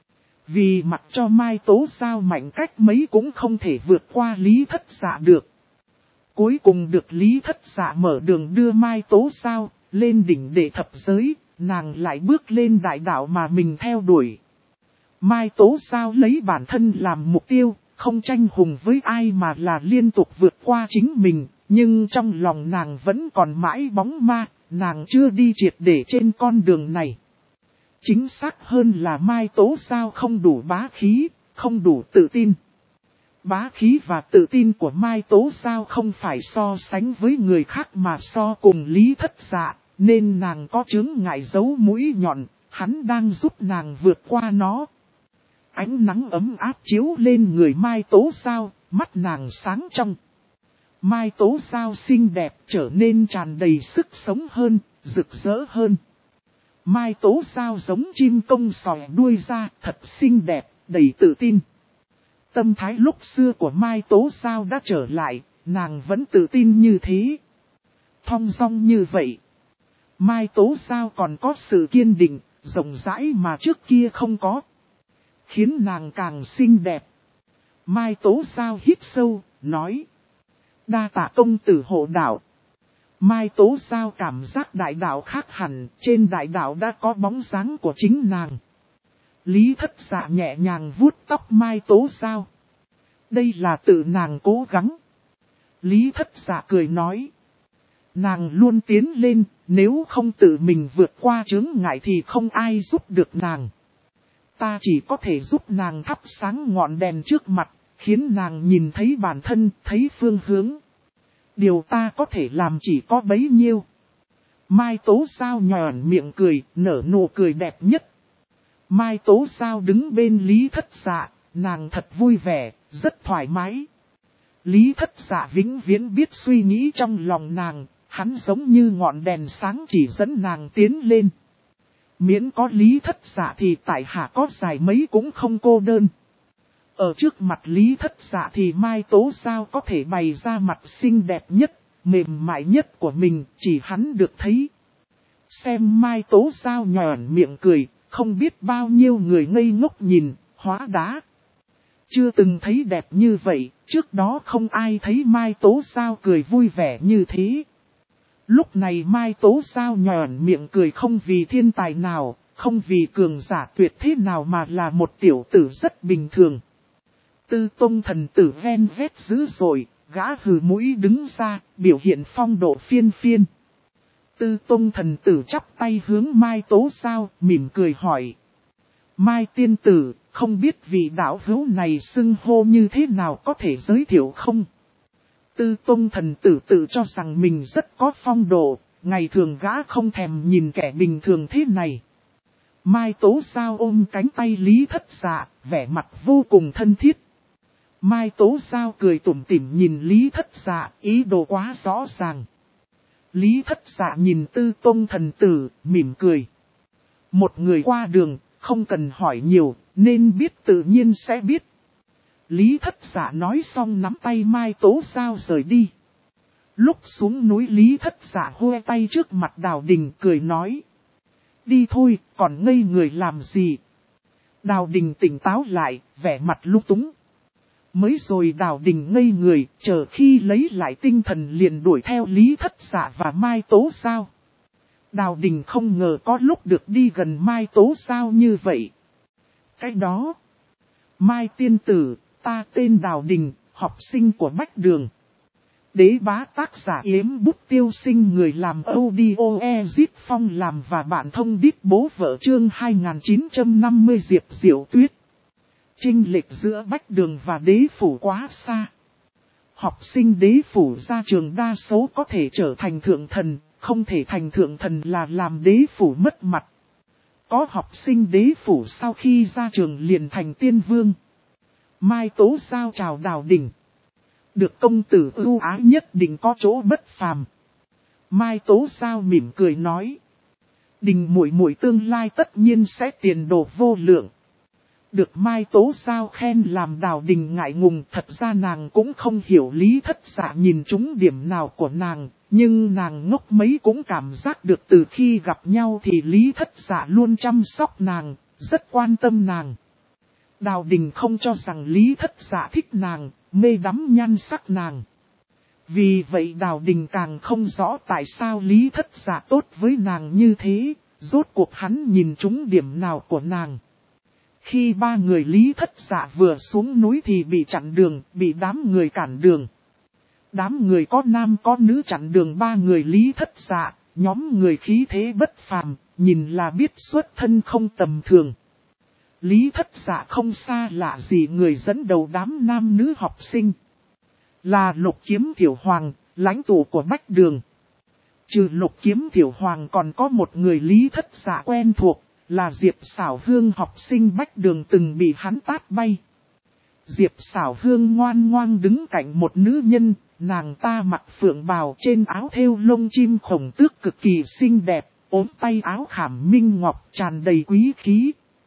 Vì mặc cho Mai Tố Giao mạnh cách mấy cũng không thể vượt qua Lý Thất Dạ được. Cuối cùng được Lý Thất Dạ mở đường đưa Mai Tố Giao lên đỉnh để thập giới, nàng lại bước lên đại đạo mà mình theo đuổi. Mai Tố Giao lấy bản thân làm mục tiêu, không tranh hùng với ai mà là liên tục vượt qua chính mình, nhưng trong lòng nàng vẫn còn mãi bóng ma, nàng chưa đi triệt để trên con đường này. Chính xác hơn là Mai Tố Giao không đủ bá khí, không đủ tự tin. Bá khí và tự tin của Mai Tố Giao không phải so sánh với người khác mà so cùng Lý Thất Dạ, nên nàng có chướng ngại giấu mũi nhọn, hắn đang giúp nàng vượt qua nó. Ánh nắng ấm áp chiếu lên người Mai Tố Giao, mắt nàng sáng trong. Mai Tố Giao xinh đẹp trở nên tràn đầy sức sống hơn, rực rỡ hơn. Mai Tố Giao giống chim công sòi đuôi ra, thật xinh đẹp, đầy tự tin. Tâm thái lúc xưa của Mai Tố Giao đã trở lại, nàng vẫn tự tin như thế. Thong dong như vậy. Mai Tố Giao còn có sự kiên định, rộng rãi mà trước kia không có. Khiến nàng càng xinh đẹp. Mai Tố Giao hít sâu, nói. Đa tạ công tử hộ đạo. Mai Tố Giao cảm giác đại đạo khác hẳn, trên đại đạo đã có bóng dáng của chính nàng. Lý Thất Dạ nhẹ nhàng vuốt tóc Mai Tố Giao. Đây là tự nàng cố gắng. Lý Thất Dạ cười nói. Nàng luôn tiến lên, nếu không tự mình vượt qua chướng ngại thì không ai giúp được nàng. Ta chỉ có thể giúp nàng thắp sáng ngọn đèn trước mặt, khiến nàng nhìn thấy bản thân, thấy phương hướng. Điều ta có thể làm chỉ có bấy nhiêu. Mai Tố Sao nhòn miệng cười, nở nụ cười đẹp nhất. Mai Tố Sao đứng bên Lý Thất Dạ, nàng thật vui vẻ, rất thoải mái. Lý Thất Dạ vĩnh viễn biết suy nghĩ trong lòng nàng, hắn giống như ngọn đèn sáng chỉ dẫn nàng tiến lên. Miễn có Lý Thất Dạ thì tại hạ có dài mấy cũng không cô đơn. Ở trước mặt Lý Thất Dạ thì Mai Tố Sao có thể bày ra mặt xinh đẹp nhất, mềm mại nhất của mình, chỉ hắn được thấy. Xem Mai Tố Sao nhòn miệng cười, không biết bao nhiêu người ngây ngốc nhìn, hóa đá. Chưa từng thấy đẹp như vậy, trước đó không ai thấy Mai Tố Sao cười vui vẻ như thế. Lúc này Mai Tố Sao nhòn miệng cười không vì thiên tài nào, không vì cường giả tuyệt thế nào mà là một tiểu tử rất bình thường. Tư Tông thần tử ven vét dữ dội, gã hừ mũi đứng ra, biểu hiện phong độ phiên phiên. Tư Tông thần tử chắp tay hướng Mai Tố Sao, mỉm cười hỏi. Mai tiên tử, không biết vị đạo hữu này xưng hô như thế nào có thể giới thiệu không? Tư Tông thần tử tự cho rằng mình rất có phong độ, ngày thường gã không thèm nhìn kẻ bình thường thế này. Mai Tố Sao ôm cánh tay Lý Thất Dạ, vẻ mặt vô cùng thân thiết. Mai Tố Sao cười tủm tỉm nhìn Lý Thất Dạ, ý đồ quá rõ ràng. Lý Thất Dạ nhìn Tư Tông thần tử, mỉm cười. Một người qua đường, không cần hỏi nhiều, nên biết tự nhiên sẽ biết. Lý Thất Dạ nói xong nắm tay Mai Tố Sao rời đi. Lúc xuống núi Lý Thất Dạ hô tay trước mặt Đào Đình cười nói. Đi thôi, còn ngây người làm gì? Đào Đình tỉnh táo lại, vẻ mặt lung túng. Mới rồi Đào Đình ngây người, chờ khi lấy lại tinh thần liền đuổi theo Lý Thất Dạ và Mai Tố Sao. Đào Đình không ngờ có lúc được đi gần Mai Tố Sao như vậy. Cái đó. Mai tiên tử, ta tên Đào Đình, học sinh của Bách Đường. Đế bá tác giả Yếm Bút Tiêu Sinh, người làm audio Ezip Phong làm và bạn thông đít bố vợ chương 2950 Diệp Diệu Tuyết. Chênh lệch giữa Bách Đường và đế phủ quá xa. Học sinh đế phủ ra trường đa số có thể trở thành thượng thần, không thể thành thượng thần là làm đế phủ mất mặt. Có học sinh đế phủ sau khi ra trường liền thành tiên vương. Mai Tố Sao chào Đào Đình. Được công tử ưu ái nhất định có chỗ bất phàm. Mai Tố Sao mỉm cười nói. Đình muội muội tương lai tất nhiên sẽ tiền đồ vô lượng. Được Mai Tố Sao khen làm Đào Đình ngại ngùng, thật ra nàng cũng không hiểu Lý Thất Dạ nhìn trúng điểm nào của nàng, nhưng nàng ngốc mấy cũng cảm giác được từ khi gặp nhau thì Lý Thất Dạ luôn chăm sóc nàng, rất quan tâm nàng. Đào Đình không cho rằng Lý Thất Dạ thích nàng, mê đắm nhan sắc nàng. Vì vậy Đào Đình càng không rõ tại sao Lý Thất Dạ tốt với nàng như thế, rốt cuộc hắn nhìn trúng điểm nào của nàng. Khi ba người Lý Thất Dạ vừa xuống núi thì bị chặn đường, bị đám người cản đường. Đám người có nam có nữ chặn đường ba người Lý Thất Dạ, nhóm người khí thế bất phàm, nhìn là biết xuất thân không tầm thường. Lý Thất Dạ không xa lạ gì người dẫn đầu đám nam nữ học sinh. Là Lục Kiếm Tiểu Hoàng, lãnh tụ của Bách Đường. Trừ Lục Kiếm Tiểu Hoàng còn có một người Lý Thất Dạ quen thuộc, là Diệp Xảo Hương, học sinh Bách Đường từng bị hắn tát bay. Diệp Xảo Hương ngoan ngoan đứng cạnh một nữ nhân, nàng ta mặc phượng bào trên áo thêu lông chim khổng tước cực kỳ xinh đẹp, ốm tay áo khảm minh ngọc tràn đầy quý khí.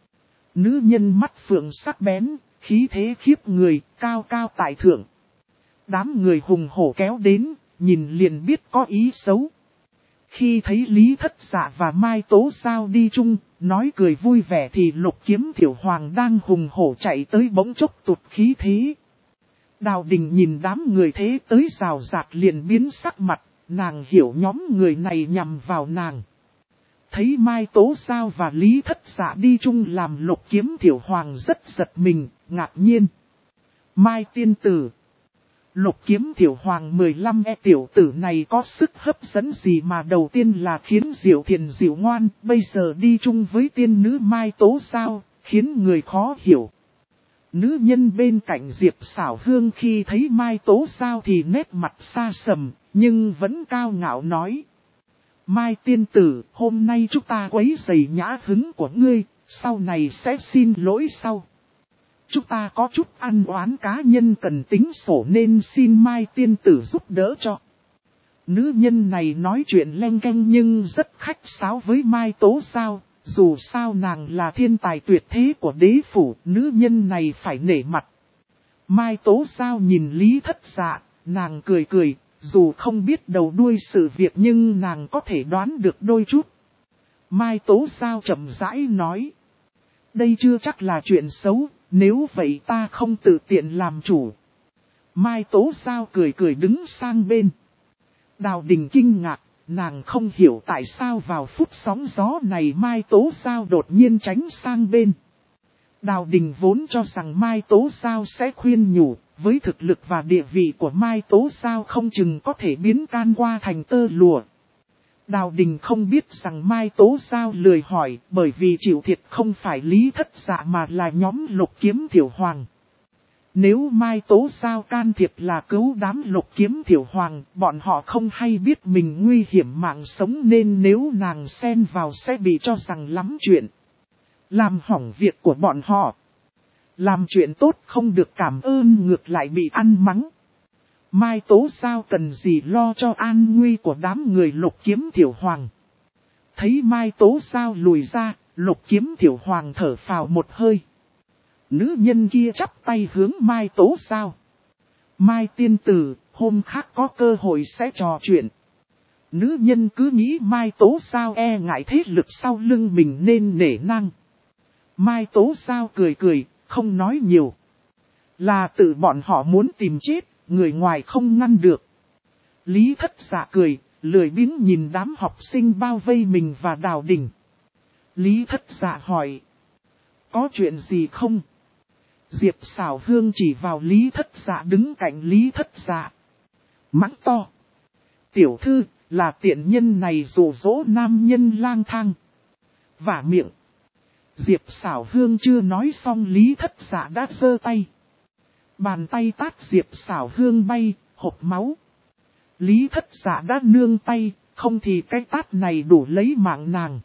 Nữ nhân mắt phượng sắc bén, khí thế khiếp người, cao cao tại thượng. Đám người hùng hổ kéo đến, nhìn liền biết có ý xấu. Khi thấy Lý Thất Dạ và Mai Tố Sao đi chung, nói cười vui vẻ thì Lục Kiếm Tiểu Hoàng đang hùng hổ chạy tới bỗng chốc tụt khí thế. Đào Đình nhìn đám người thế tới rào rạt liền biến sắc mặt, nàng hiểu nhóm người này nhằm vào nàng. Thấy Mai Tố Sao và Lý Thất Dạ đi chung làm Lục Kiếm Tiểu Hoàng rất giật mình, ngạc nhiên. Mai tiên tử. Lục kiếm tiểu hoàng 15 tiểu tử này có sức hấp dẫn gì mà đầu tiên là khiến Diệu Thiền dịu ngoan, bây giờ đi chung với tiên nữ Mai Tố sao, khiến người khó hiểu. Nữ nhân bên cạnh Diệp Xảo Hương khi thấy Mai Tố sao thì nét mặt xa sầm, nhưng vẫn cao ngạo nói. Mai tiên tử, hôm nay chúng ta quấy rầy nhã hứng của ngươi, sau này sẽ xin lỗi sau. Chúng ta có chút ăn oán cá nhân cần tính sổ nên xin Mai tiên tử giúp đỡ cho. Nữ nhân này nói chuyện leng keng nhưng rất khách sáo với Mai Tố sao, dù sao nàng là thiên tài tuyệt thế của đế phủ, nữ nhân này phải nể mặt. Mai Tố sao nhìn Lý Thất Dạ, nàng cười cười, dù không biết đầu đuôi sự việc nhưng nàng có thể đoán được đôi chút. Mai Tố sao chậm rãi nói. Đây chưa chắc là chuyện xấu, nếu vậy ta không tự tiện làm chủ. Mai Tố sao cười cười đứng sang bên. Đào Đình kinh ngạc, nàng không hiểu tại sao vào phút sóng gió này Mai Tố sao đột nhiên tránh sang bên. Đào Đình vốn cho rằng Mai Tố sao sẽ khuyên nhủ, với thực lực và địa vị của Mai Tố sao không chừng có thể biến can qua thành tơ lụa. Đào Đình không biết rằng Mai Tố sao lười hỏi, bởi vì chịu thiệt không phải Lý Thất Dạ mà là nhóm Lục Kiếm Tiểu Hoàng. Nếu Mai Tố sao can thiệp là cứu đám Lục Kiếm Tiểu Hoàng, bọn họ không hay biết mình nguy hiểm mạng sống nên nếu nàng xen vào sẽ bị cho rằng lắm chuyện. Làm hỏng việc của bọn họ. Làm chuyện tốt không được cảm ơn ngược lại bị ăn mắng. Mai Tố sao cần gì lo cho an nguy của đám người Lục Kiếm Tiểu Hoàng. Thấy Mai Tố sao lùi ra, Lục Kiếm Tiểu Hoàng thở phào một hơi. Nữ nhân kia chắp tay hướng Mai Tố sao. Mai tiên tử, hôm khác có cơ hội sẽ trò chuyện. Nữ nhân cứ nghĩ Mai Tố sao e ngại thế lực sau lưng mình nên nể năng. Mai Tố sao cười cười, không nói nhiều. Là tự bọn họ muốn tìm chết, người ngoài không ngăn được. Lý Thất Dạ cười, lười biếng nhìn đám học sinh bao vây mình và Đào Đình. Lý Thất Dạ hỏi. Có chuyện gì không? Diệp Xảo Hương chỉ vào Lý Thất Dạ đứng cạnh Lý Thất Dạ. Mắng to. Tiểu thư, là tiện nhân này dụ dỗ nam nhân lang thang. Vả miệng. Diệp Xảo Hương chưa nói xong Lý Thất Dạ đã giơ tay. Bàn tay tát Diệp Xảo Hương bay, hộc máu. Lý Thất Dạ đã nương tay, không thì cái tát này đủ lấy mạng nàng.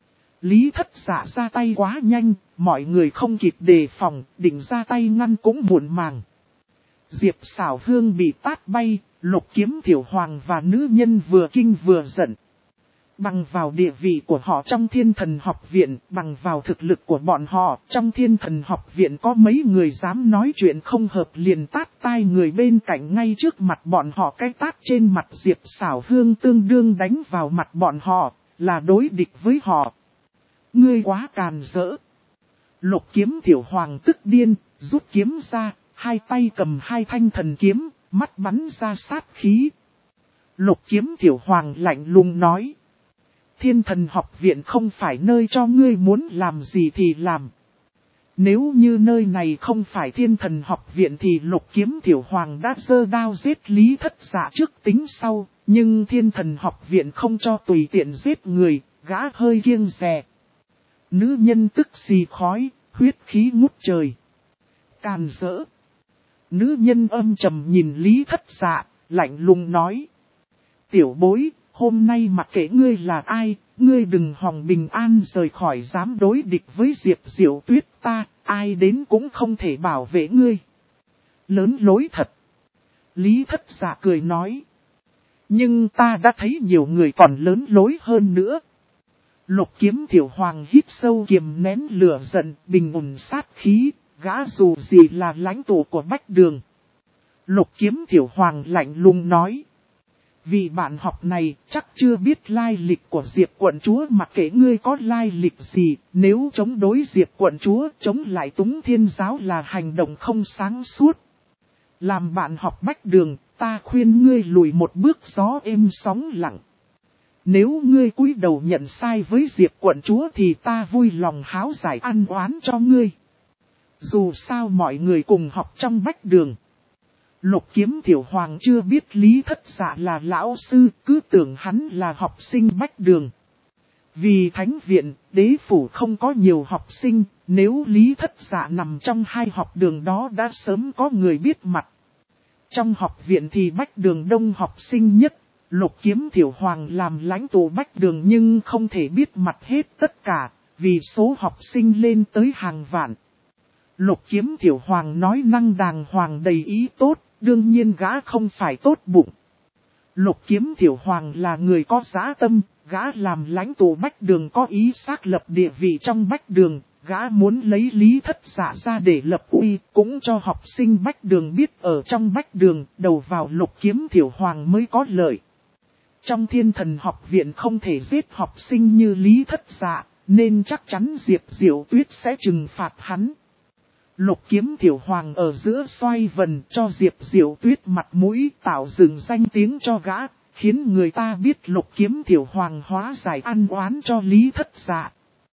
Lý Thất Dạ ra tay quá nhanh, mọi người không kịp đề phòng, định ra tay ngăn cũng muộn màng. Diệp Xảo Hương bị tát bay, Lục Kiếm Tiểu Hoàng và nữ nhân vừa kinh vừa giận. Bằng vào địa vị của họ trong Thiên Thần Học Viện, bằng vào thực lực của bọn họ, trong Thiên Thần Học Viện có mấy người dám nói chuyện không hợp liền tát tai người bên cạnh ngay trước mặt bọn họ. Cái tát trên mặt Diệp Xảo Hương tương đương đánh vào mặt bọn họ, là đối địch với họ. Ngươi quá càn rỡ. Lục Kiếm Tiểu Hoàng tức điên, rút kiếm ra, hai tay cầm hai thanh thần kiếm, mắt bắn ra sát khí. Lục Kiếm Tiểu Hoàng lạnh lùng nói. Thiên Thần Học Viện không phải nơi cho ngươi muốn làm gì thì làm. Nếu như nơi này không phải Thiên Thần Học Viện thì Lục Kiếm Tiểu Hoàng đã giơ đao giết Lý Thất Dạ trước tính sau, nhưng Thiên Thần Học Viện không cho tùy tiện giết người, gã hơi kiêng dè. Nữ nhân tức xì khói, huyết khí ngút trời. Càn rỡ. Nữ nhân âm trầm nhìn Lý Thất Dạ, lạnh lùng nói. Tiểu bối, hôm nay mặc kệ ngươi là ai, ngươi đừng hòng bình an rời khỏi dám đối địch với Diệp Diệu Tuyết ta, ai đến cũng không thể bảo vệ ngươi. Lớn lối thật. Lý Thất Dạ cười nói. Nhưng ta đã thấy nhiều người còn lớn lối hơn nữa. Lục Kiếm Tiểu Hoàng hít sâu kiềm nén lửa giận, bình ổn sát khí, gã dù gì là lãnh tụ của Bách Đường. Lục Kiếm Tiểu Hoàng lạnh lùng nói. Vì bạn học này chắc chưa biết lai lịch của Diệp quận chúa, mặc kệ ngươi có lai lịch gì, nếu chống đối Diệp quận chúa, chống lại Túng Thiên Giáo là hành động không sáng suốt. Làm bạn học Bách Đường, ta khuyên ngươi lùi một bước gió êm sóng lặng. Nếu ngươi cúi đầu nhận sai với Diệp quận chúa thì ta vui lòng háo giải ăn oán cho ngươi. Dù sao mọi người cùng học trong Bách Đường. Lục Kiếm Thiểu Hoàng chưa biết Lý Thất Dạ là lão sư, cứ tưởng hắn là học sinh Bách Đường. Vì thánh viện, đế phủ không có nhiều học sinh, nếu Lý Thất Dạ nằm trong hai học đường đó đã sớm có người biết mặt. Trong học viện thì Bách Đường đông học sinh nhất, Lục Kiếm Thiểu Hoàng làm lãnh tụ Bách Đường nhưng không thể biết mặt hết tất cả, vì số học sinh lên tới hàng vạn. Lục Kiếm Thiểu Hoàng nói năng đàng hoàng đầy ý tốt, đương nhiên gã không phải tốt bụng. Lục Kiếm Thiểu Hoàng là người có dã tâm, gã làm lãnh tụ Bách Đường có ý xác lập địa vị trong Bách Đường, gã muốn lấy Lý Thất Dạ ra để lập uy, cũng cho học sinh Bách Đường biết ở trong Bách Đường, đầu vào Lục Kiếm Thiểu Hoàng mới có lợi. Trong Thiên Thần học viện không thể giết học sinh như Lý Thất Dạ, nên chắc chắn Diệp Diệu Tuyết sẽ trừng phạt hắn. Lục Kiếm Thiểu Hoàng ở giữa xoay vần cho Diệp Diệu Tuyết mặt mũi, tạo dựng danh tiếng cho gã, khiến người ta biết Lục Kiếm Thiểu Hoàng hóa giải ăn oán cho Lý Thất Dạ.